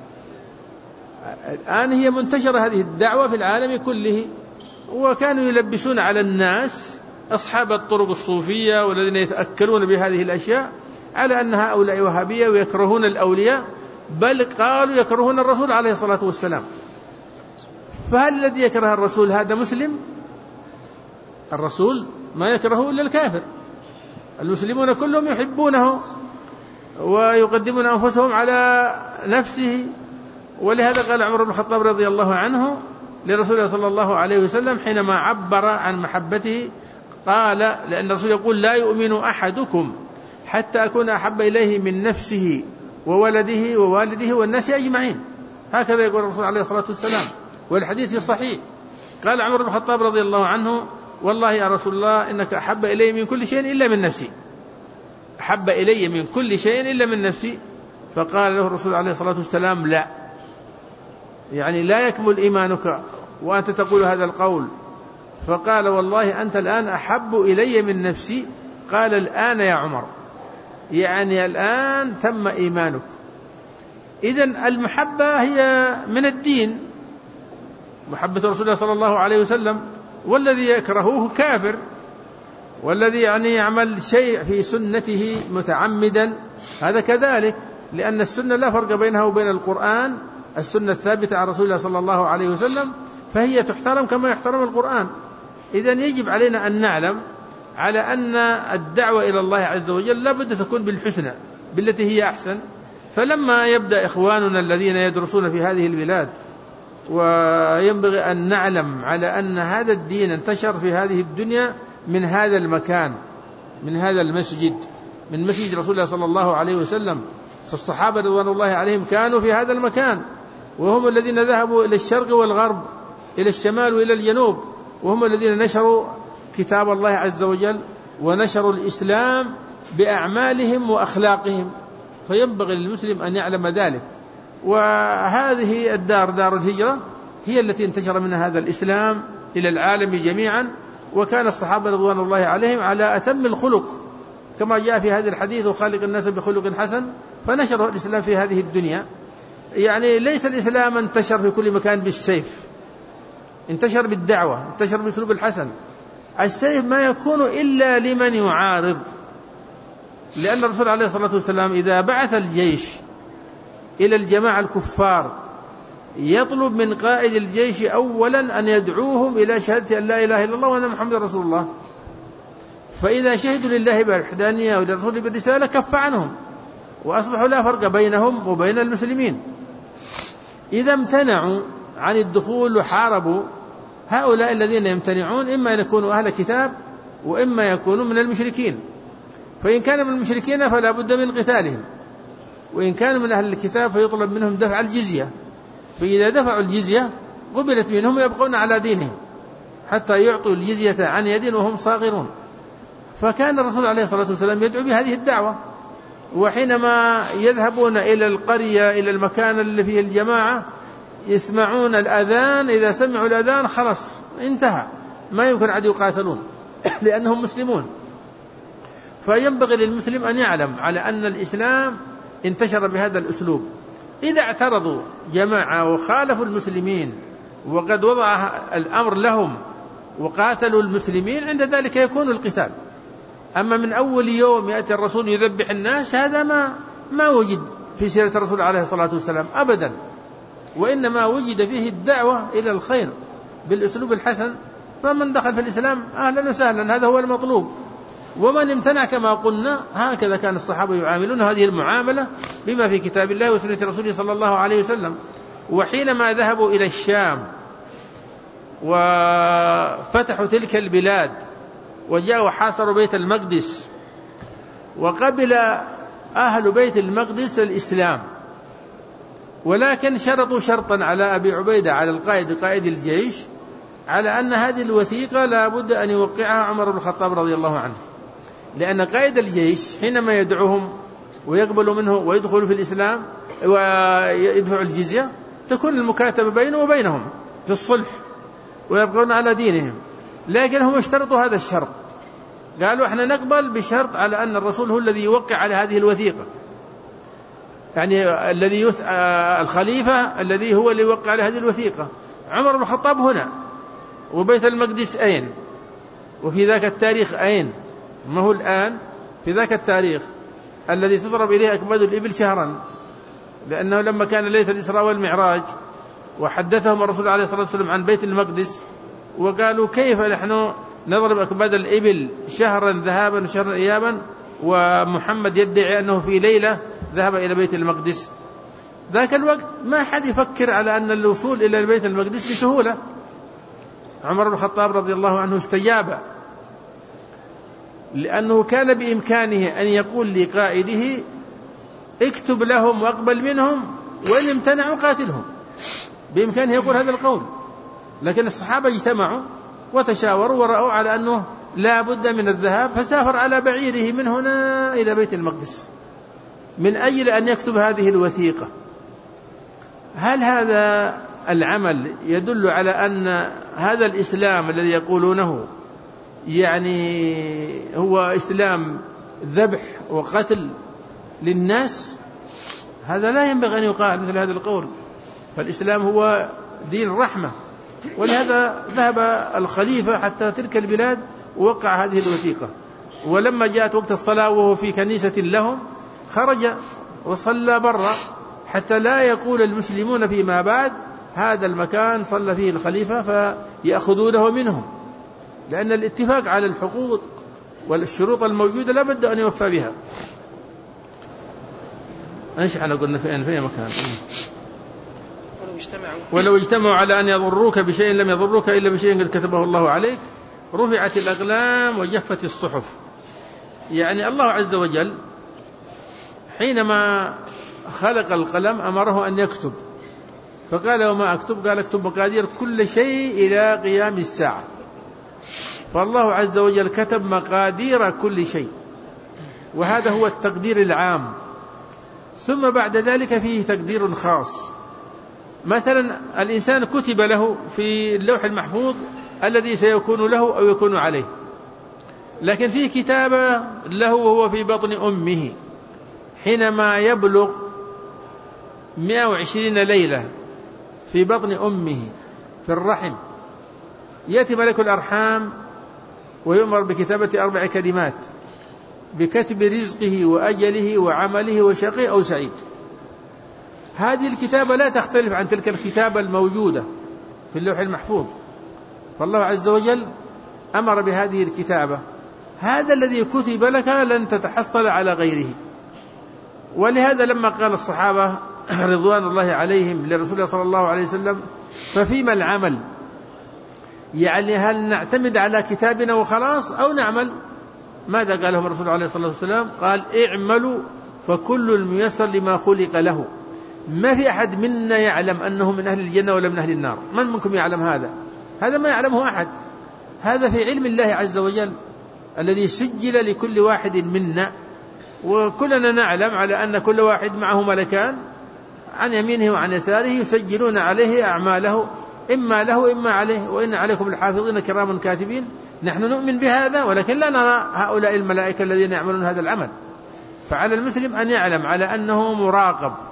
الآن هي منتشرة هذه الدعوة في العالم كله. وكانوا يلبسون على الناس أصحاب الطرق الصوفية والذين يتأكلون بهذه الأشياء على أن هؤلاء وهابية ويكرهون الأولياء، بل قالوا يكرهون الرسول عليه الصلاة والسلام. فهل الذي يكره الرسول هذا مسلم؟ الرسول ما يكره إلا الكافر. المسلمون كلهم يحبونه ويقدمون أنفسهم على نفسه. ولهذا قال عمر بن الخطاب رضي الله عنه لرسول الله صلى الله عليه وسلم حينما عبر عن محبته، قال: لأن الرسول يقول: لا يؤمن أحدكم حتى أكون أحب إليه من نفسه وولده ووالده والناس أجمعين. هكذا يقول الرسول عليه الصلاة والسلام، والحديث صحيح. قال عمر بن الخطاب رضي الله عنه: والله يا رسول الله إنك أحب إلي من كل شيء إلا من نفسي، أحب إلي من كل شيء إلا من نفسي. فقال له الرسول عليه الصلاة والسلام: لا، يعني لا يكمل إيمانك وأنت تقول هذا القول. فقال: والله أنت الآن أحب إلي من نفسي. قال: الآن يا عمر، يعني الآن تم إيمانك. إذن المحبة هي من الدين، محبة رسول الله صلى الله عليه وسلم. والذي يكرهوه كافر، والذي يعني يعمل شيء في سنته متعمدا هذا كذلك، لأن السنة لا فرق بينها وبين القرآن. السنة الثابتة عن رسول الله صلى الله عليه وسلم فهي تحترم كما يحترم القرآن. إذن يجب علينا أن نعلم على أن الدعوة إلى الله عز وجل لا بد تكون بالحسنى، بالتي هي أحسن. فلما يبدأ إخواننا الذين يدرسون في هذه البلاد، وينبغي أن نعلم على أن هذا الدين انتشر في هذه الدنيا من هذا المكان، من هذا المسجد، من مسجد رسول الله صلى الله عليه وسلم. فالصحابة رضوان الله عليهم كانوا في هذا المكان، وهم الذين ذهبوا إلى الشرق والغرب، إلى الشمال وإلى الجنوب، وهم الذين نشروا كتاب الله عز وجل ونشروا الإسلام بأعمالهم وأخلاقهم. فينبغي للمسلم أن يعلم ذلك. وهذه الدار، دار الهجرة، هي التي انتشر منها هذا الإسلام إلى العالم جميعا. وكان الصحابة رضوان الله عليهم على أتم الخلق كما جاء في هذا الحديث: وخالق الناس بخلق حسن. فنشروا الإسلام في هذه الدنيا. يعني ليس الإسلام انتشر في كل مكان بالسيف، انتشر بالدعوة، انتشر بأسلوب الحسن. السيف ما يكون إلا لمن يعارض، لأن الرسول عليه الصلاة والسلام إذا بعث الجيش إلى الجماعة الكفار يطلب من قائد الجيش أولا أن يدعوهم إلى شهادة أن لا إله إلا الله وأن محمد رسول الله. فإذا شهدوا لله بالوحدانية وللرسول بالرسالة كف عنهم، وأصبحوا لا فرق بينهم وبين المسلمين. إذا امتنعوا عن الدخول وحاربوا، هؤلاء الذين يمتنعون إما أن يكونوا أهل كتاب وإما يكونوا من المشركين. فإن كانوا من المشركين فلا بد من قتالهم، وإن كانوا من أهل الكتاب فيطلب منهم دفع الجزية. فإذا دفعوا الجزية قبلت منهم يبقون على دينهم حتى يعطوا الجزية عن يد وهم صاغرون. فكان الرسول عليه الصلاة والسلام يدعو بهذه الدعوة. وحينما يذهبون إلى القرية، إلى المكان اللي فيه الجماعة، يسمعون الأذان، إذا سمعوا الأذان خلاص انتهى، ما يمكن عاد يقاتلون لأنهم مسلمون. فينبغي للمسلم أن يعلم على أن الإسلام انتشر بهذا الأسلوب. إذا اعترضوا جماعة وخالفوا المسلمين وقد وضع الأمر لهم وقاتلوا المسلمين، عند ذلك يكون القتال. أما من أول يوم يأتي الرسول يذبح الناس، هذا ما ما وجد في سيرة الرسول عليه الصلاة والسلام أبدا، وإنما وجد فيه الدعوة إلى الخير بالأسلوب الحسن. فمن دخل في الإسلام أهلا وسهلا، هذا هو المطلوب. ومن امتنع كما قلنا، هكذا كان الصحابة يعاملون هذه المعاملة بما في كتاب الله وسنة رسوله صلى الله عليه وسلم. وحينما ذهبوا إلى الشام وفتحوا تلك البلاد وجاءوا حاصروا بيت المقدس، وقبل أهل بيت المقدس الإسلام، ولكن شرطوا شرطا على أبي عبيدة، على القائد قائد الجيش، على أن هذه الوثيقة لا بد أن يوقعها عمر بن الخطاب رضي الله عنه، لأن قائد الجيش حينما يدعوهم ويقبلوا منه ويدخلوا في الإسلام ويدفعوا الجزية، تكون المكاتبة بينه وبينهم في الصلح ويبقون على دينهم. لكن هم اشترطوا هذا الشرط، قالوا احنا نقبل بشرط على أن الرسول هو الذي يوقع على هذه الوثيقة، يعني الذي يث... الخليفة الذي هو اللي يوقع على هذه الوثيقة. عمر بن الخطاب هنا، وبيت المقدس أين؟ وفي ذاك التاريخ أين؟ ما هو الآن في ذاك التاريخ الذي تضرب إليه أكباد الإبل شهرا، لأنه لما كان ليلة الإسراء والمعراج وحدثهم الرسول عليه الصلاة والسلام عن بيت المقدس، وقالوا كيف نحن نضرب أكباد الإبل شهرا ذهابا وشهرا إيابا، ومحمد يدعي أنه في ليلة ذهب إلى بيت المقدس. ذاك الوقت ما حد يفكر على أن الوصول إلى بيت المقدس بسهولة. عمر بن الخطاب رضي الله عنه استجاب، لأنه كان بإمكانه أن يقول لقائده اكتب لهم واقبل منهم، وإن امتنعوا قاتلهم، بإمكانه يقول هذا القول. لكن الصحابة اجتمعوا وتشاوروا ورأوا على أنه لا بد من الذهاب، فسافر على بعيره من هنا إلى بيت المقدس من أجل أن يكتب هذه الوثيقة. هل هذا العمل يدل على أن هذا الإسلام الذي يقولونه يعني هو إسلام ذبح وقتل للناس؟ هذا لا ينبغي أن يقال مثل هذا القول، فالإسلام هو دين الرحمة. ولهذا ذهب الخليفة حتى تلك البلاد ووقع هذه الوثيقة، ولما جاءت وقت الصلاة وهو في كنيسة لهم خرج وصلى برا، حتى لا يقول المسلمون فيما بعد هذا المكان صلى فيه الخليفة فيأخذونه منهم، لأن الاتفاق على الحقوق والشروط الموجودة لا بد أن يوفى بها. ايش احنا قلنا في أين في مكان؟ ولو اجتمعوا ولو اجتمعوا على أن يضروك بشيء لم يضروك إلا بشيء قد كتبه الله عليك، رفعت الأقلام وجفت الصحف. يعني الله عز وجل حينما خلق القلم أمره أن يكتب، فقال وما أكتب؟ قال اكتب مقادير كل شيء إلى قيام الساعة. فالله عز وجل كتب مقادير كل شيء، وهذا هو التقدير العام. ثم بعد ذلك فيه تقدير خاص. مثلا الإنسان كتب له في اللوح المحفوظ الذي سيكون له أو يكون عليه، لكن فيه كتابة له وهو في بطن أمه، حينما يبلغ مئة وعشرين ليلة في بطن أمه في الرحم، يأتي ملك الأرحام ويؤمر بكتابة أربع كلمات بكتب رزقه وأجله وعمله وشقي أو سعيد. هذه الكتابة لا تختلف عن تلك الكتابة الموجودة في اللوح المحفوظ، فالله عز وجل أمر بهذه الكتابة. هذا الذي كتب لك لن تتحصل على غيره. ولهذا لما قال الصحابة رضوان الله عليهم لرسول الله صلى الله عليه وسلم ففيما العمل، يعني هل نعتمد على كتابنا وخلاص أو نعمل؟ ماذا قال لهم الرسول عليه الصلاة والسلام؟ قال اعملوا فكل ميسر لما خلق له. ما في أحد منا يعلم أنه من أهل الجنة ولا من أهل النار. من منكم يعلم هذا؟ هذا ما يعلمه أحد، هذا في علم الله عز وجل الذي سجل لكل واحد منا. وكلنا نعلم على أن كل واحد معه ملكان عن يمينه وعن يساره يسجلون عليه أعماله، إما له إما عليه، وإن عليكم الحافظين كراما كاتبين. نحن نؤمن بهذا، ولكن لا نرى هؤلاء الملائكة الذين يعملون هذا العمل. فعلى المسلم أن يعلم على أنه مراقب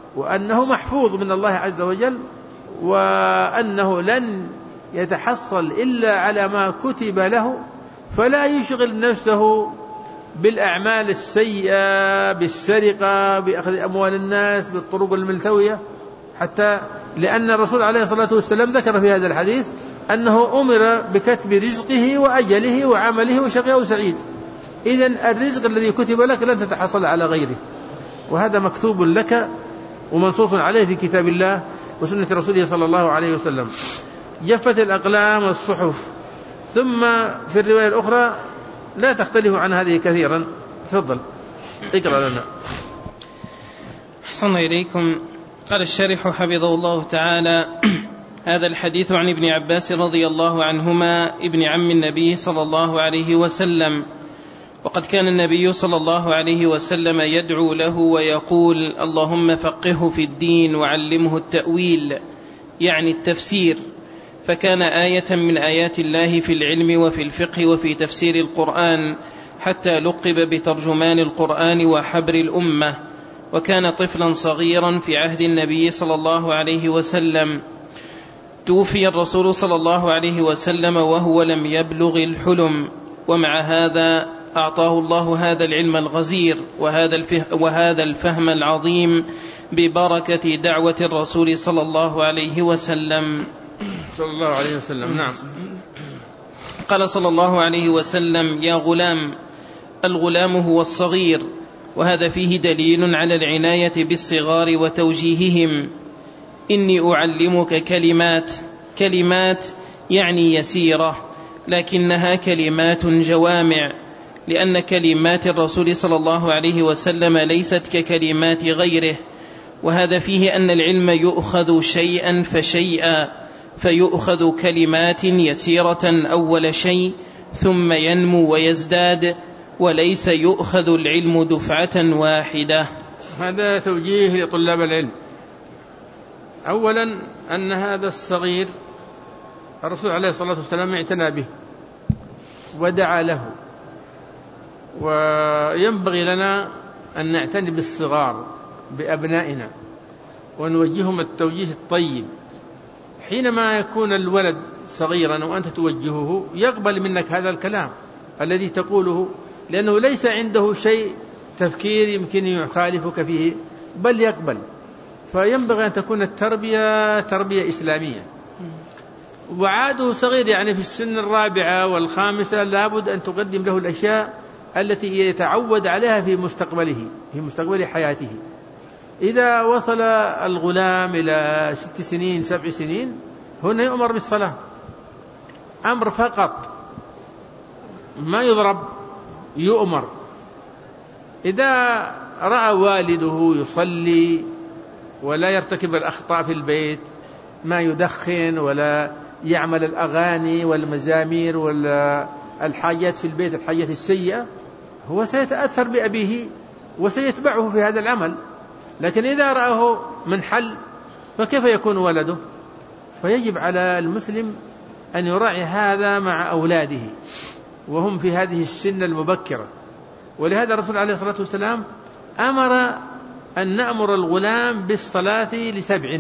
وأنه محفوظ من الله عز وجل، وأنه لن يتحصل إلا على ما كتب له، فلا يشغل نفسه بالأعمال السيئة، بالسرقة، بأخذ أموال الناس، بالطرق الملتوية، حتى لأن الرسول عليه الصلاة والسلام ذكر في هذا الحديث أنه أمر بكتب رزقه وأجله وعمله وشقي أو سعيد. إذن الرزق الذي كتب لك لن تتحصل على غيره، وهذا مكتوب لك ومنصوص عليه في كتاب الله وسنة رسوله صلى الله عليه وسلم. جفت الأقلام والصحف. ثم في الرواية الأخرى لا تختلف عن هذه كثيرا. تفضل اقرأ لنا. أحسن إليكم. قال الشارح حفظه الله تعالى: هذا الحديث عن ابن عباس رضي الله عنهما ابن عم النبي صلى الله عليه وسلم، وقد كان النبي صلى الله عليه وسلم يدعو له ويقول: اللهم فقهه في الدين وعلمه التأويل، يعني التفسير، فكان آية من آيات الله في العلم وفي الفقه وفي تفسير القرآن، حتى لقب بترجمان القرآن وحبر الأمة، وكان طفلا صغيرا في عهد النبي صلى الله عليه وسلم. توفي الرسول صلى الله عليه وسلم وهو لم يبلغ الحلم، ومع هذا أعطاه الله هذا العلم الغزير وهذا الفهم العظيم ببركة دعوة الرسول صلى الله عليه وسلم. صلى الله عليه وسلم. نعم. قال صلى الله عليه وسلم: يا غلام. الغلام هو الصغير، وهذا فيه دليل على العناية بالصغار وتوجيههم. إني أعلمك كلمات. كلمات يعني يسيرة، لكنها كلمات جوامع، لأن كلمات الرسول صلى الله عليه وسلم ليست ككلمات غيره، وهذا فيه أن العلم يؤخذ شيئا فشيئا، فيؤخذ كلمات يسيرة أول شيء ثم ينمو ويزداد، وليس يؤخذ العلم دفعة واحدة. هذا توجيه لطلاب العلم. أولا أن هذا الصغير الرسول عليه الصلاة والسلام اعتنى به ودعا له، وينبغي لنا أن نعتني بالصغار بأبنائنا ونوجههم التوجيه الطيب. حينما يكون الولد صغيرا وأنت توجهه يقبل منك هذا الكلام الذي تقوله، لأنه ليس عنده شيء تفكير يمكن يخالفك فيه، بل يقبل. فينبغي أن تكون التربية تربية إسلامية. وعاده صغير يعني في السن الرابعة والخامسة لابد أن تقدم له الأشياء التي يتعود عليها في مستقبله في مستقبل حياته. إذا وصل الغلام إلى ست سنين سبع سنين هنا يؤمر بالصلاة، أمر فقط، ما يضرب، يؤمر. إذا رأى والده يصلي ولا يرتكب الأخطاء في البيت، ما يدخن ولا يعمل الأغاني والمزامير والحاجات في البيت الحاجات السيئة، هو سيتأثر بأبيه وسيتبعه في هذا العمل. لكن إذا رأه منحل فكيف يكون ولده؟ فيجب على المسلم أن يراعي هذا مع أولاده وهم في هذه السن المبكرة. ولهذا الرسول عليه الصلاة والسلام أمر أن نأمر الغلام بالصلاة لسبع.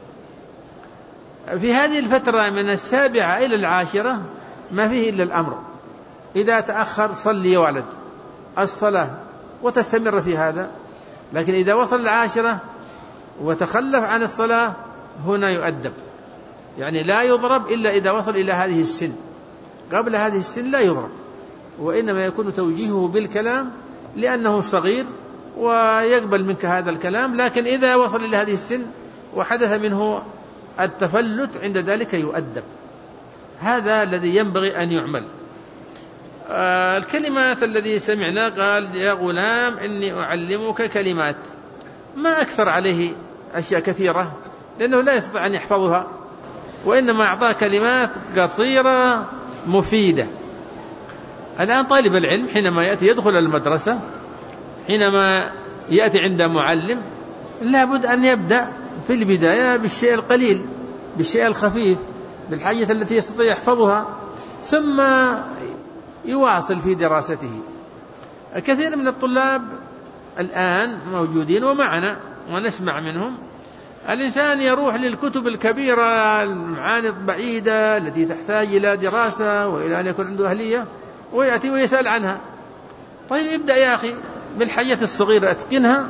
في هذه الفترة من السابعة إلى العاشرة ما فيه إلا الأمر، إذا تأخر صلي يا ولد الصلاة وتستمر في هذا. لكن إذا وصل العاشرة وتخلف عن الصلاة هنا يؤدب، يعني لا يضرب إلا إذا وصل إلى هذه السن. قبل هذه السن لا يضرب، وإنما يكون توجيهه بالكلام لأنه صغير ويقبل منك هذا الكلام. لكن إذا وصل إلى هذه السن وحدث منه التفلت عند ذلك يؤدب. هذا الذي ينبغي أن يعمل. آه الكلمات الذي سمعنا قال: يا غلام إني أعلمك كلمات، ما أكثر عليه أشياء كثيرة لأنه لا يستطيع أن يحفظها، وإنما أعطاه كلمات قصيرة مفيدة. الآن طالب العلم حينما يأتي يدخل المدرسة، حينما يأتي عند معلم لابد أن يبدأ في البداية بالشيء القليل، بالشيء الخفيف، بالحاجة التي يستطيع يحفظها، ثم يواصل في دراسته. الكثير من الطلاب الآن موجودين ومعنا ونسمع منهم. الإنسان يروح للكتب الكبيرة المعاني البعيدة التي تحتاج إلى دراسة وإلى أن يكون عنده أهلية، ويأتي ويسأل عنها. طيب ابدأ يا أخي بالحاجات الصغيرة أتقنها،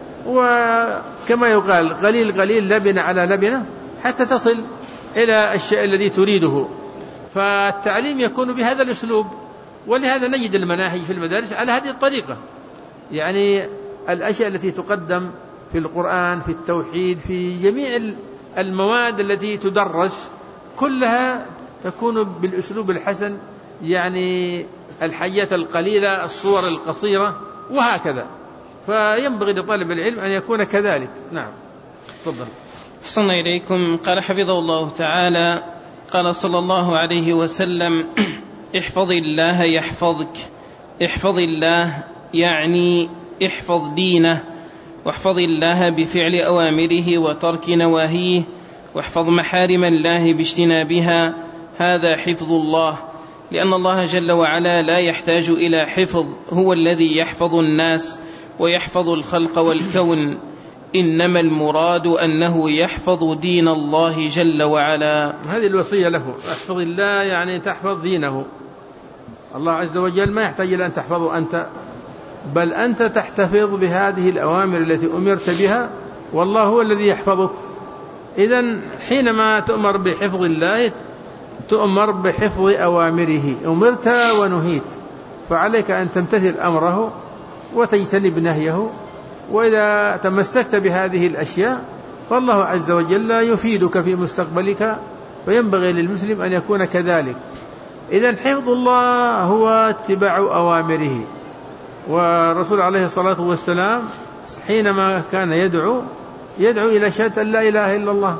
وكما يقال قليل قليل لبنة على لبنة حتى تصل إلى الشيء الذي تريده. فالتعليم يكون بهذا الأسلوب، ولهذا نجد المناهج في المدارس على هذه الطريقة. يعني الأشياء التي تقدم في القرآن، في التوحيد، في جميع المواد التي تدرس كلها تكون بالأسلوب الحسن، يعني الحاجات القليلة، الصور القصيرة، وهكذا. فينبغي لطالب العلم أن يكون كذلك. نعم تفضل. أحسن إليكم. قال حفظه الله تعالى: قال صلى الله عليه وسلم: احفظ الله يحفظك. احفظ الله يعني احفظ دينه، واحفظ الله بفعل أوامره وترك نواهيه، واحفظ محارم الله باجتنابها. هذا حفظ الله، لأن الله جل وعلا لا يحتاج إلى حفظ، هو الذي يحفظ الناس ويحفظ الخلق والكون، إنما المراد أنه يحفظ دين الله جل وعلا. هذه الوصية له، احفظ الله يعني تحفظ دينه. الله عز وجل ما يحتاج إلى أن تحفظه أنت، بل أنت تحتفظ بهذه الأوامر التي أمرت بها، والله هو الذي يحفظك. إذن حينما تؤمر بحفظ الله تؤمر بحفظ أوامره، أمرت ونهيت، فعليك أن تمتثل أمره وتجتنب نهيه. وإذا تمسكت بهذه الأشياء فالله عز وجل يفيدك في مستقبلك، فينبغي للمسلم أن يكون كذلك. إذن حفظ الله هو اتباع أوامره. والرسول عليه الصلاة والسلام حينما كان يدعو يدعو إلى شهادة أن لا إله إلا الله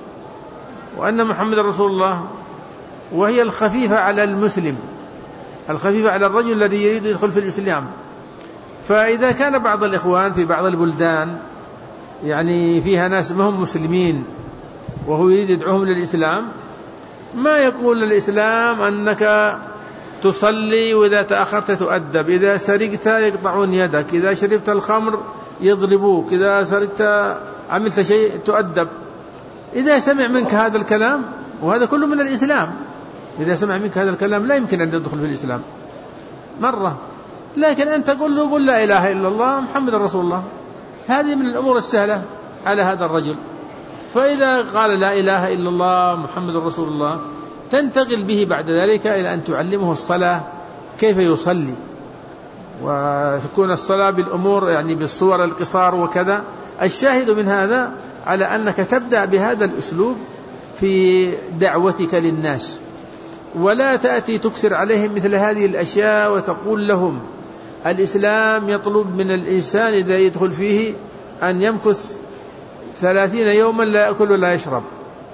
وأن محمد رسول الله، وهي الخفيفة على المسلم، الخفيفة على الرجل الذي يريد يدخل في الإسلام. فإذا كان بعض الإخوان في بعض البلدان يعني فيها ناس ما هم مسلمين وهو يريد يدعوهم للإسلام، ما يقول للإسلام أنك تصلي وإذا تأخرت تؤدب، إذا سرقت يقطعون يدك، إذا شربت الخمر يضربوك، إذا سرقت عملت شيء تؤدب. إذا سمع منك هذا الكلام، وهذا كله من الإسلام، إذا سمع منك هذا الكلام لا يمكن أن يدخل في الإسلام مرة. لكن أنت تقول له قل لا إله إلا الله محمد رسول الله، هذه من الأمور السهلة على هذا الرجل. فإذا قال لا إله إلا الله محمد رسول الله تنتقل به بعد ذلك إلى أن تعلمه الصلاة كيف يصلي، وتكون الصلاة بالأمور يعني بالصور القصار وكذا. الشاهد من هذا على أنك تبدأ بهذا الأسلوب في دعوتك للناس، ولا تأتي تكسر عليهم مثل هذه الأشياء وتقول لهم الإسلام يطلب من الإنسان إذا يدخل فيه أن يمكث ثلاثين يوما لا يأكل ولا يشرب،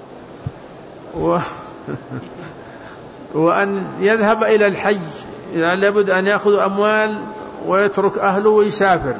و... وأن يذهب إلى الحج، يعني لابد أن يأخذ أموال ويترك أهله ويسافر،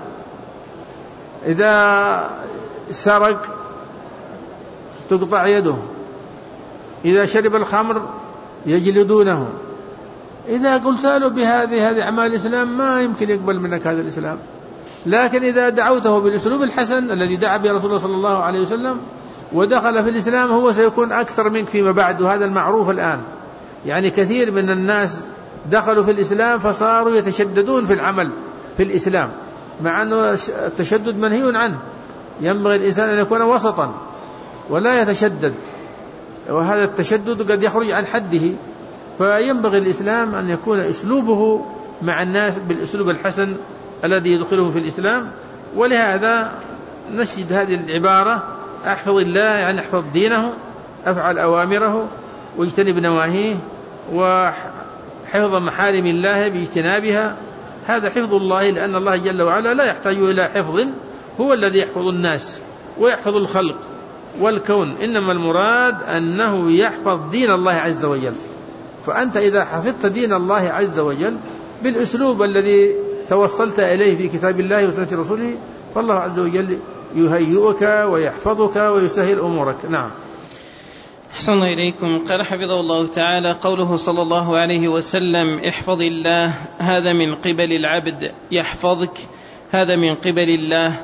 إذا سرق تقطع يده، إذا شرب الخمر يجلدونه. إذا قلت له بهذه هذه أعمال الإسلام ما يمكن يقبل منك هذا الإسلام. لكن إذا دعوته بالأسلوب الحسن الذي دعا به رسول الله صلى الله عليه وسلم ودخل في الإسلام هو سيكون أكثر منك فيما بعد، وهذا المعروف الآن. يعني كثير من الناس دخلوا في الإسلام فصاروا يتشددون في العمل في الإسلام، مع أنه التشدد منهي عنه. ينبغي الإنسان أن يكون وسطا ولا يتشدد، وهذا التشدد قد يخرج عن حده. فينبغي الإسلام أن يكون أسلوبه مع الناس بالأسلوب الحسن الذي يدخله في الإسلام. ولهذا نشد هذه العبارة أحفظ الله يعني احفظ دينه، أفعل أوامره واجتنب نواهيه، وحفظ محارم الله باجتنابها. هذا حفظ الله، لأن الله جل وعلا لا يحتاج إلى حفظ، هو الذي يحفظ الناس ويحفظ الخلق والكون، إنما المراد أنه يحفظ دين الله عز وجل. فأنت إذا حفظت دين الله عز وجل بالأسلوب الذي توصلت إليه في كتاب الله وسنة رسوله، فالله عز وجل يهيئك ويحفظك ويسهل أمورك. نعم. أحسن إليكم. قال حفظه الله تعالى: قوله صلى الله عليه وسلم احفظ الله، هذا من قبل العبد، يحفظك هذا من قبل الله.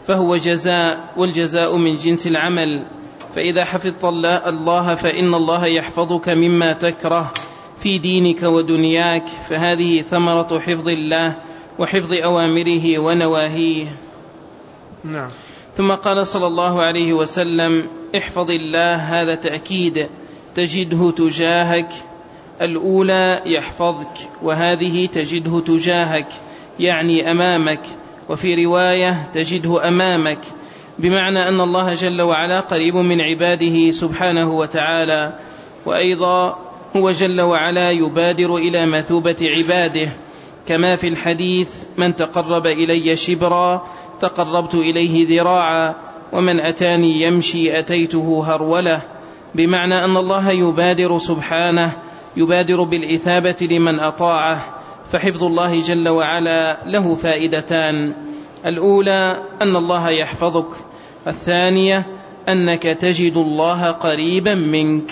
فهو جزاء، والجزاء من جنس العمل. فإذا حفظت الله فإن الله يحفظك مما تكره في دينك ودنياك، فهذه ثمرة حفظ الله وحفظ أوامره ونواهيه. نعم. ثم قال صلى الله عليه وسلم: احفظ الله، هذا تأكيد، تجده تجاهك. الأولى يحفظك، وهذه تجده تجاهك يعني أمامك، وفي رواية تجده أمامك، بمعنى أن الله جل وعلا قريب من عباده سبحانه وتعالى، وأيضا هو جل وعلا يبادر إلى مثوبة عباده، كما في الحديث: من تقرب إلي شبرا تقربت إليه ذراعا، ومن أتاني يمشي أتيته هرولة، بمعنى أن الله يبادر سبحانه، يبادر بالإثابة لمن أطاعه. فحفظ الله جل وعلا له فائدتان: الأولى أن الله يحفظك، الثانية أنك تجد الله قريبا منك.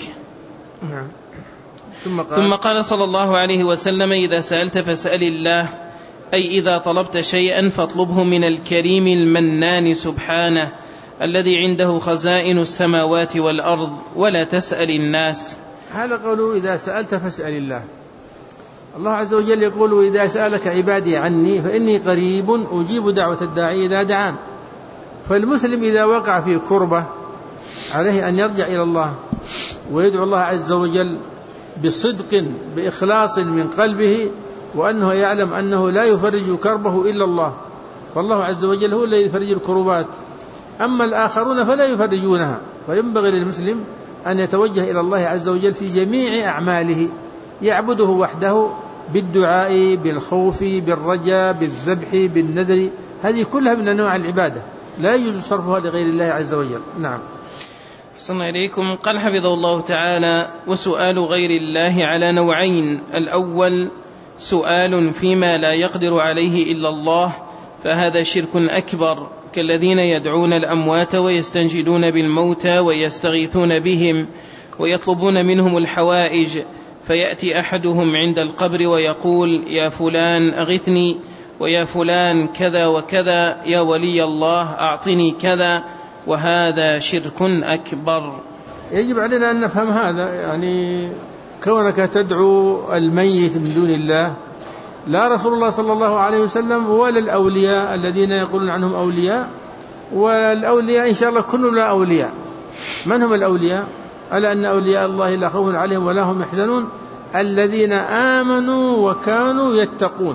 ثم قال, ثم قال صلى الله عليه وسلم: إذا سألت فاسأل الله، أي إذا طلبت شيئا فاطلبه من الكريم المنان سبحانه الذي عنده خزائن السماوات والأرض، ولا تسأل الناس. هذا قوله إذا سألت فاسأل الله. الله عز وجل يقول: إذا سألك عبادي عني فإني قريب أجيب دعوة الداعي إذا دعان. فالمسلم إذا وقع في كربة عليه أن يرجع إلى الله ويدعو الله عز وجل بصدق بإخلاص من قلبه، وأنه يعلم أنه لا يفرج كربه إلا الله، فالله عز وجل هو الذي يفرج الكربات، أما الآخرون فلا يفرجونها. فينبغي للمسلم أن يتوجه إلى الله عز وجل في جميع أعماله، يعبده وحده بالدعاء، بالخوف، بالرجاء، بالذبح، بالنذر، هذه كلها من أنواع العبادة لا يجوز صرفها لغير الله عز وجل. نعم. أحسن إليكم. قال حفظه الله تعالى: وسؤال غير الله على نوعين: الأول سؤال فيما لا يقدر عليه إلا الله، فهذا شرك أكبر، كالذين يدعون الأموات ويستنجدون بالموتى ويستغيثون بهم ويطلبون منهم الحوائج، فيأتي أحدهم عند القبر ويقول: يا فلان أغثني، ويا فلان كذا وكذا، يا ولي الله أعطني كذا، وهذا شرك أكبر. يجب علينا أن نفهم هذا، يعني كونك تدعو الميت من دون الله، لا رسول الله صلى الله عليه وسلم ولا الأولياء الذين يقولون عنهم أولياء، والأولياء إن شاء الله كلهم لا أولياء. من هم الأولياء؟ ألا أن أولياء الله لا خوف عليهم ولا هم يحزنون الذين آمنوا وكانوا يتقون.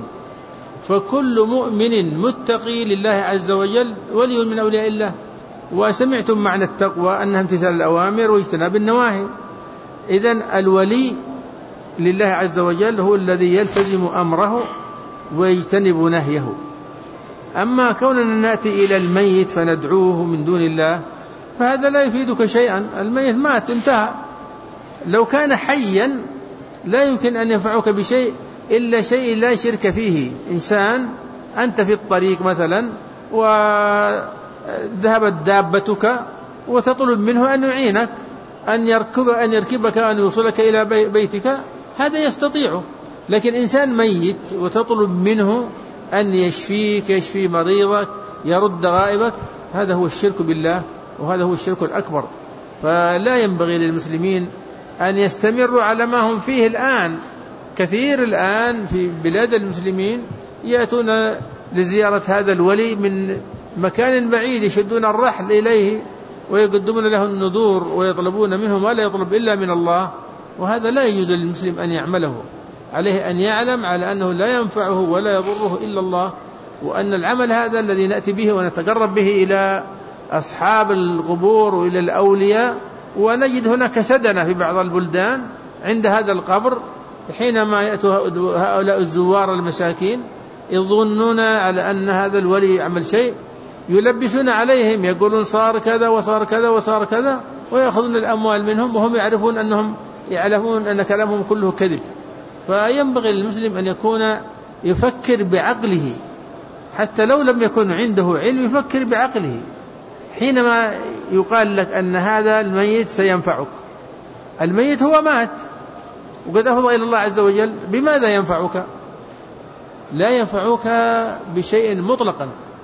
فكل مؤمن متقي لله عز وجل ولي من أولياء الله. وسمعتم معنى التقوى أنها امتثال الأوامر واجتناب النواهي. إذن الولي لله عز وجل هو الذي يلتزم أمره ويجتنب نهيه. أما كوننا نأتي إلى الميت فندعوه من دون الله فهذا لا يفيدك شيئا، الميت مات انتهى. لو كان حيا لا يمكن أن ينفعك بشيء إلا شيء لا شرك فيه. إنسان أنت في الطريق مثلا وذهبت دابتك وتطلب منه أن يعينك، أن يركب أن يركبك أن يوصلك إلى بيتك، هذا يستطيعه. لكن إنسان ميت وتطلب منه أن يشفيك، يشفي مريضك، يرد غائبك، هذا هو الشرك بالله، وهذا هو الشرك الأكبر. فلا ينبغي للمسلمين أن يستمروا على ما هم فيه الآن. كثير الآن في بلاد المسلمين يأتون لزيارة هذا الولي من مكان بعيد، يشدون الرحل إليه ويقدمون له النذور ويطلبون منه ما لا يطلب إلا من الله، وهذا لا يجوز للمسلم أن يعمله. عليه أن يعلم على أنه لا ينفعه ولا يضره إلا الله، وأن العمل هذا الذي نأتي به ونتقرب به إلى أصحاب القبور وإلى الأولياء، ونجد هناك سدنة في بعض البلدان عند هذا القبر حينما يأتوا هؤلاء الزوار المساكين يظنون على أن هذا الولي عمل شيء، يلبسون عليهم، يقولون صار كذا وصار كذا وصار كذا، ويأخذون الأموال منهم وهم يعرفون أنهم يعلمون أن كلامهم كله كذب. فينبغي للمسلم أن يكون يفكر بعقله، حتى لو لم يكن عنده علم يفكر بعقله. حينما يقال لك أن هذا الميت سينفعك، الميت هو مات وقد أفضى إلى الله عز وجل، بماذا ينفعك؟ لا ينفعك بشيء مطلقا.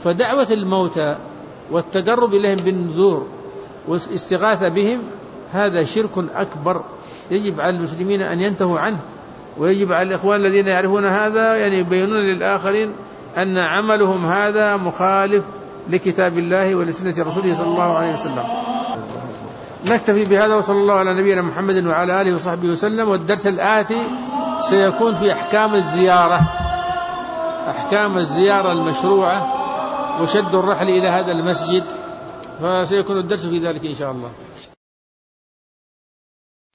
فدعوة الموتى والتقرب إليهم بالنذور والاستغاثة بهم هذا شرك أكبر يجب على المسلمين أن ينتهوا عنه، ويجب على الإخوان الذين يعرفون هذا يعني يبينون للآخرين أن عملهم هذا مخالف لكتاب الله ولسنة رسوله صلى الله عليه وسلم. نكتفي بهذا، وصلى الله على نبينا محمد وعلى آله وصحبه وسلم. والدرس الآتي سيكون في أحكام الزيارة، أحكام الزيارة المشروعة وشد الرحل إلى هذا المسجد، فسيكون الدرس في ذلك إن شاء الله.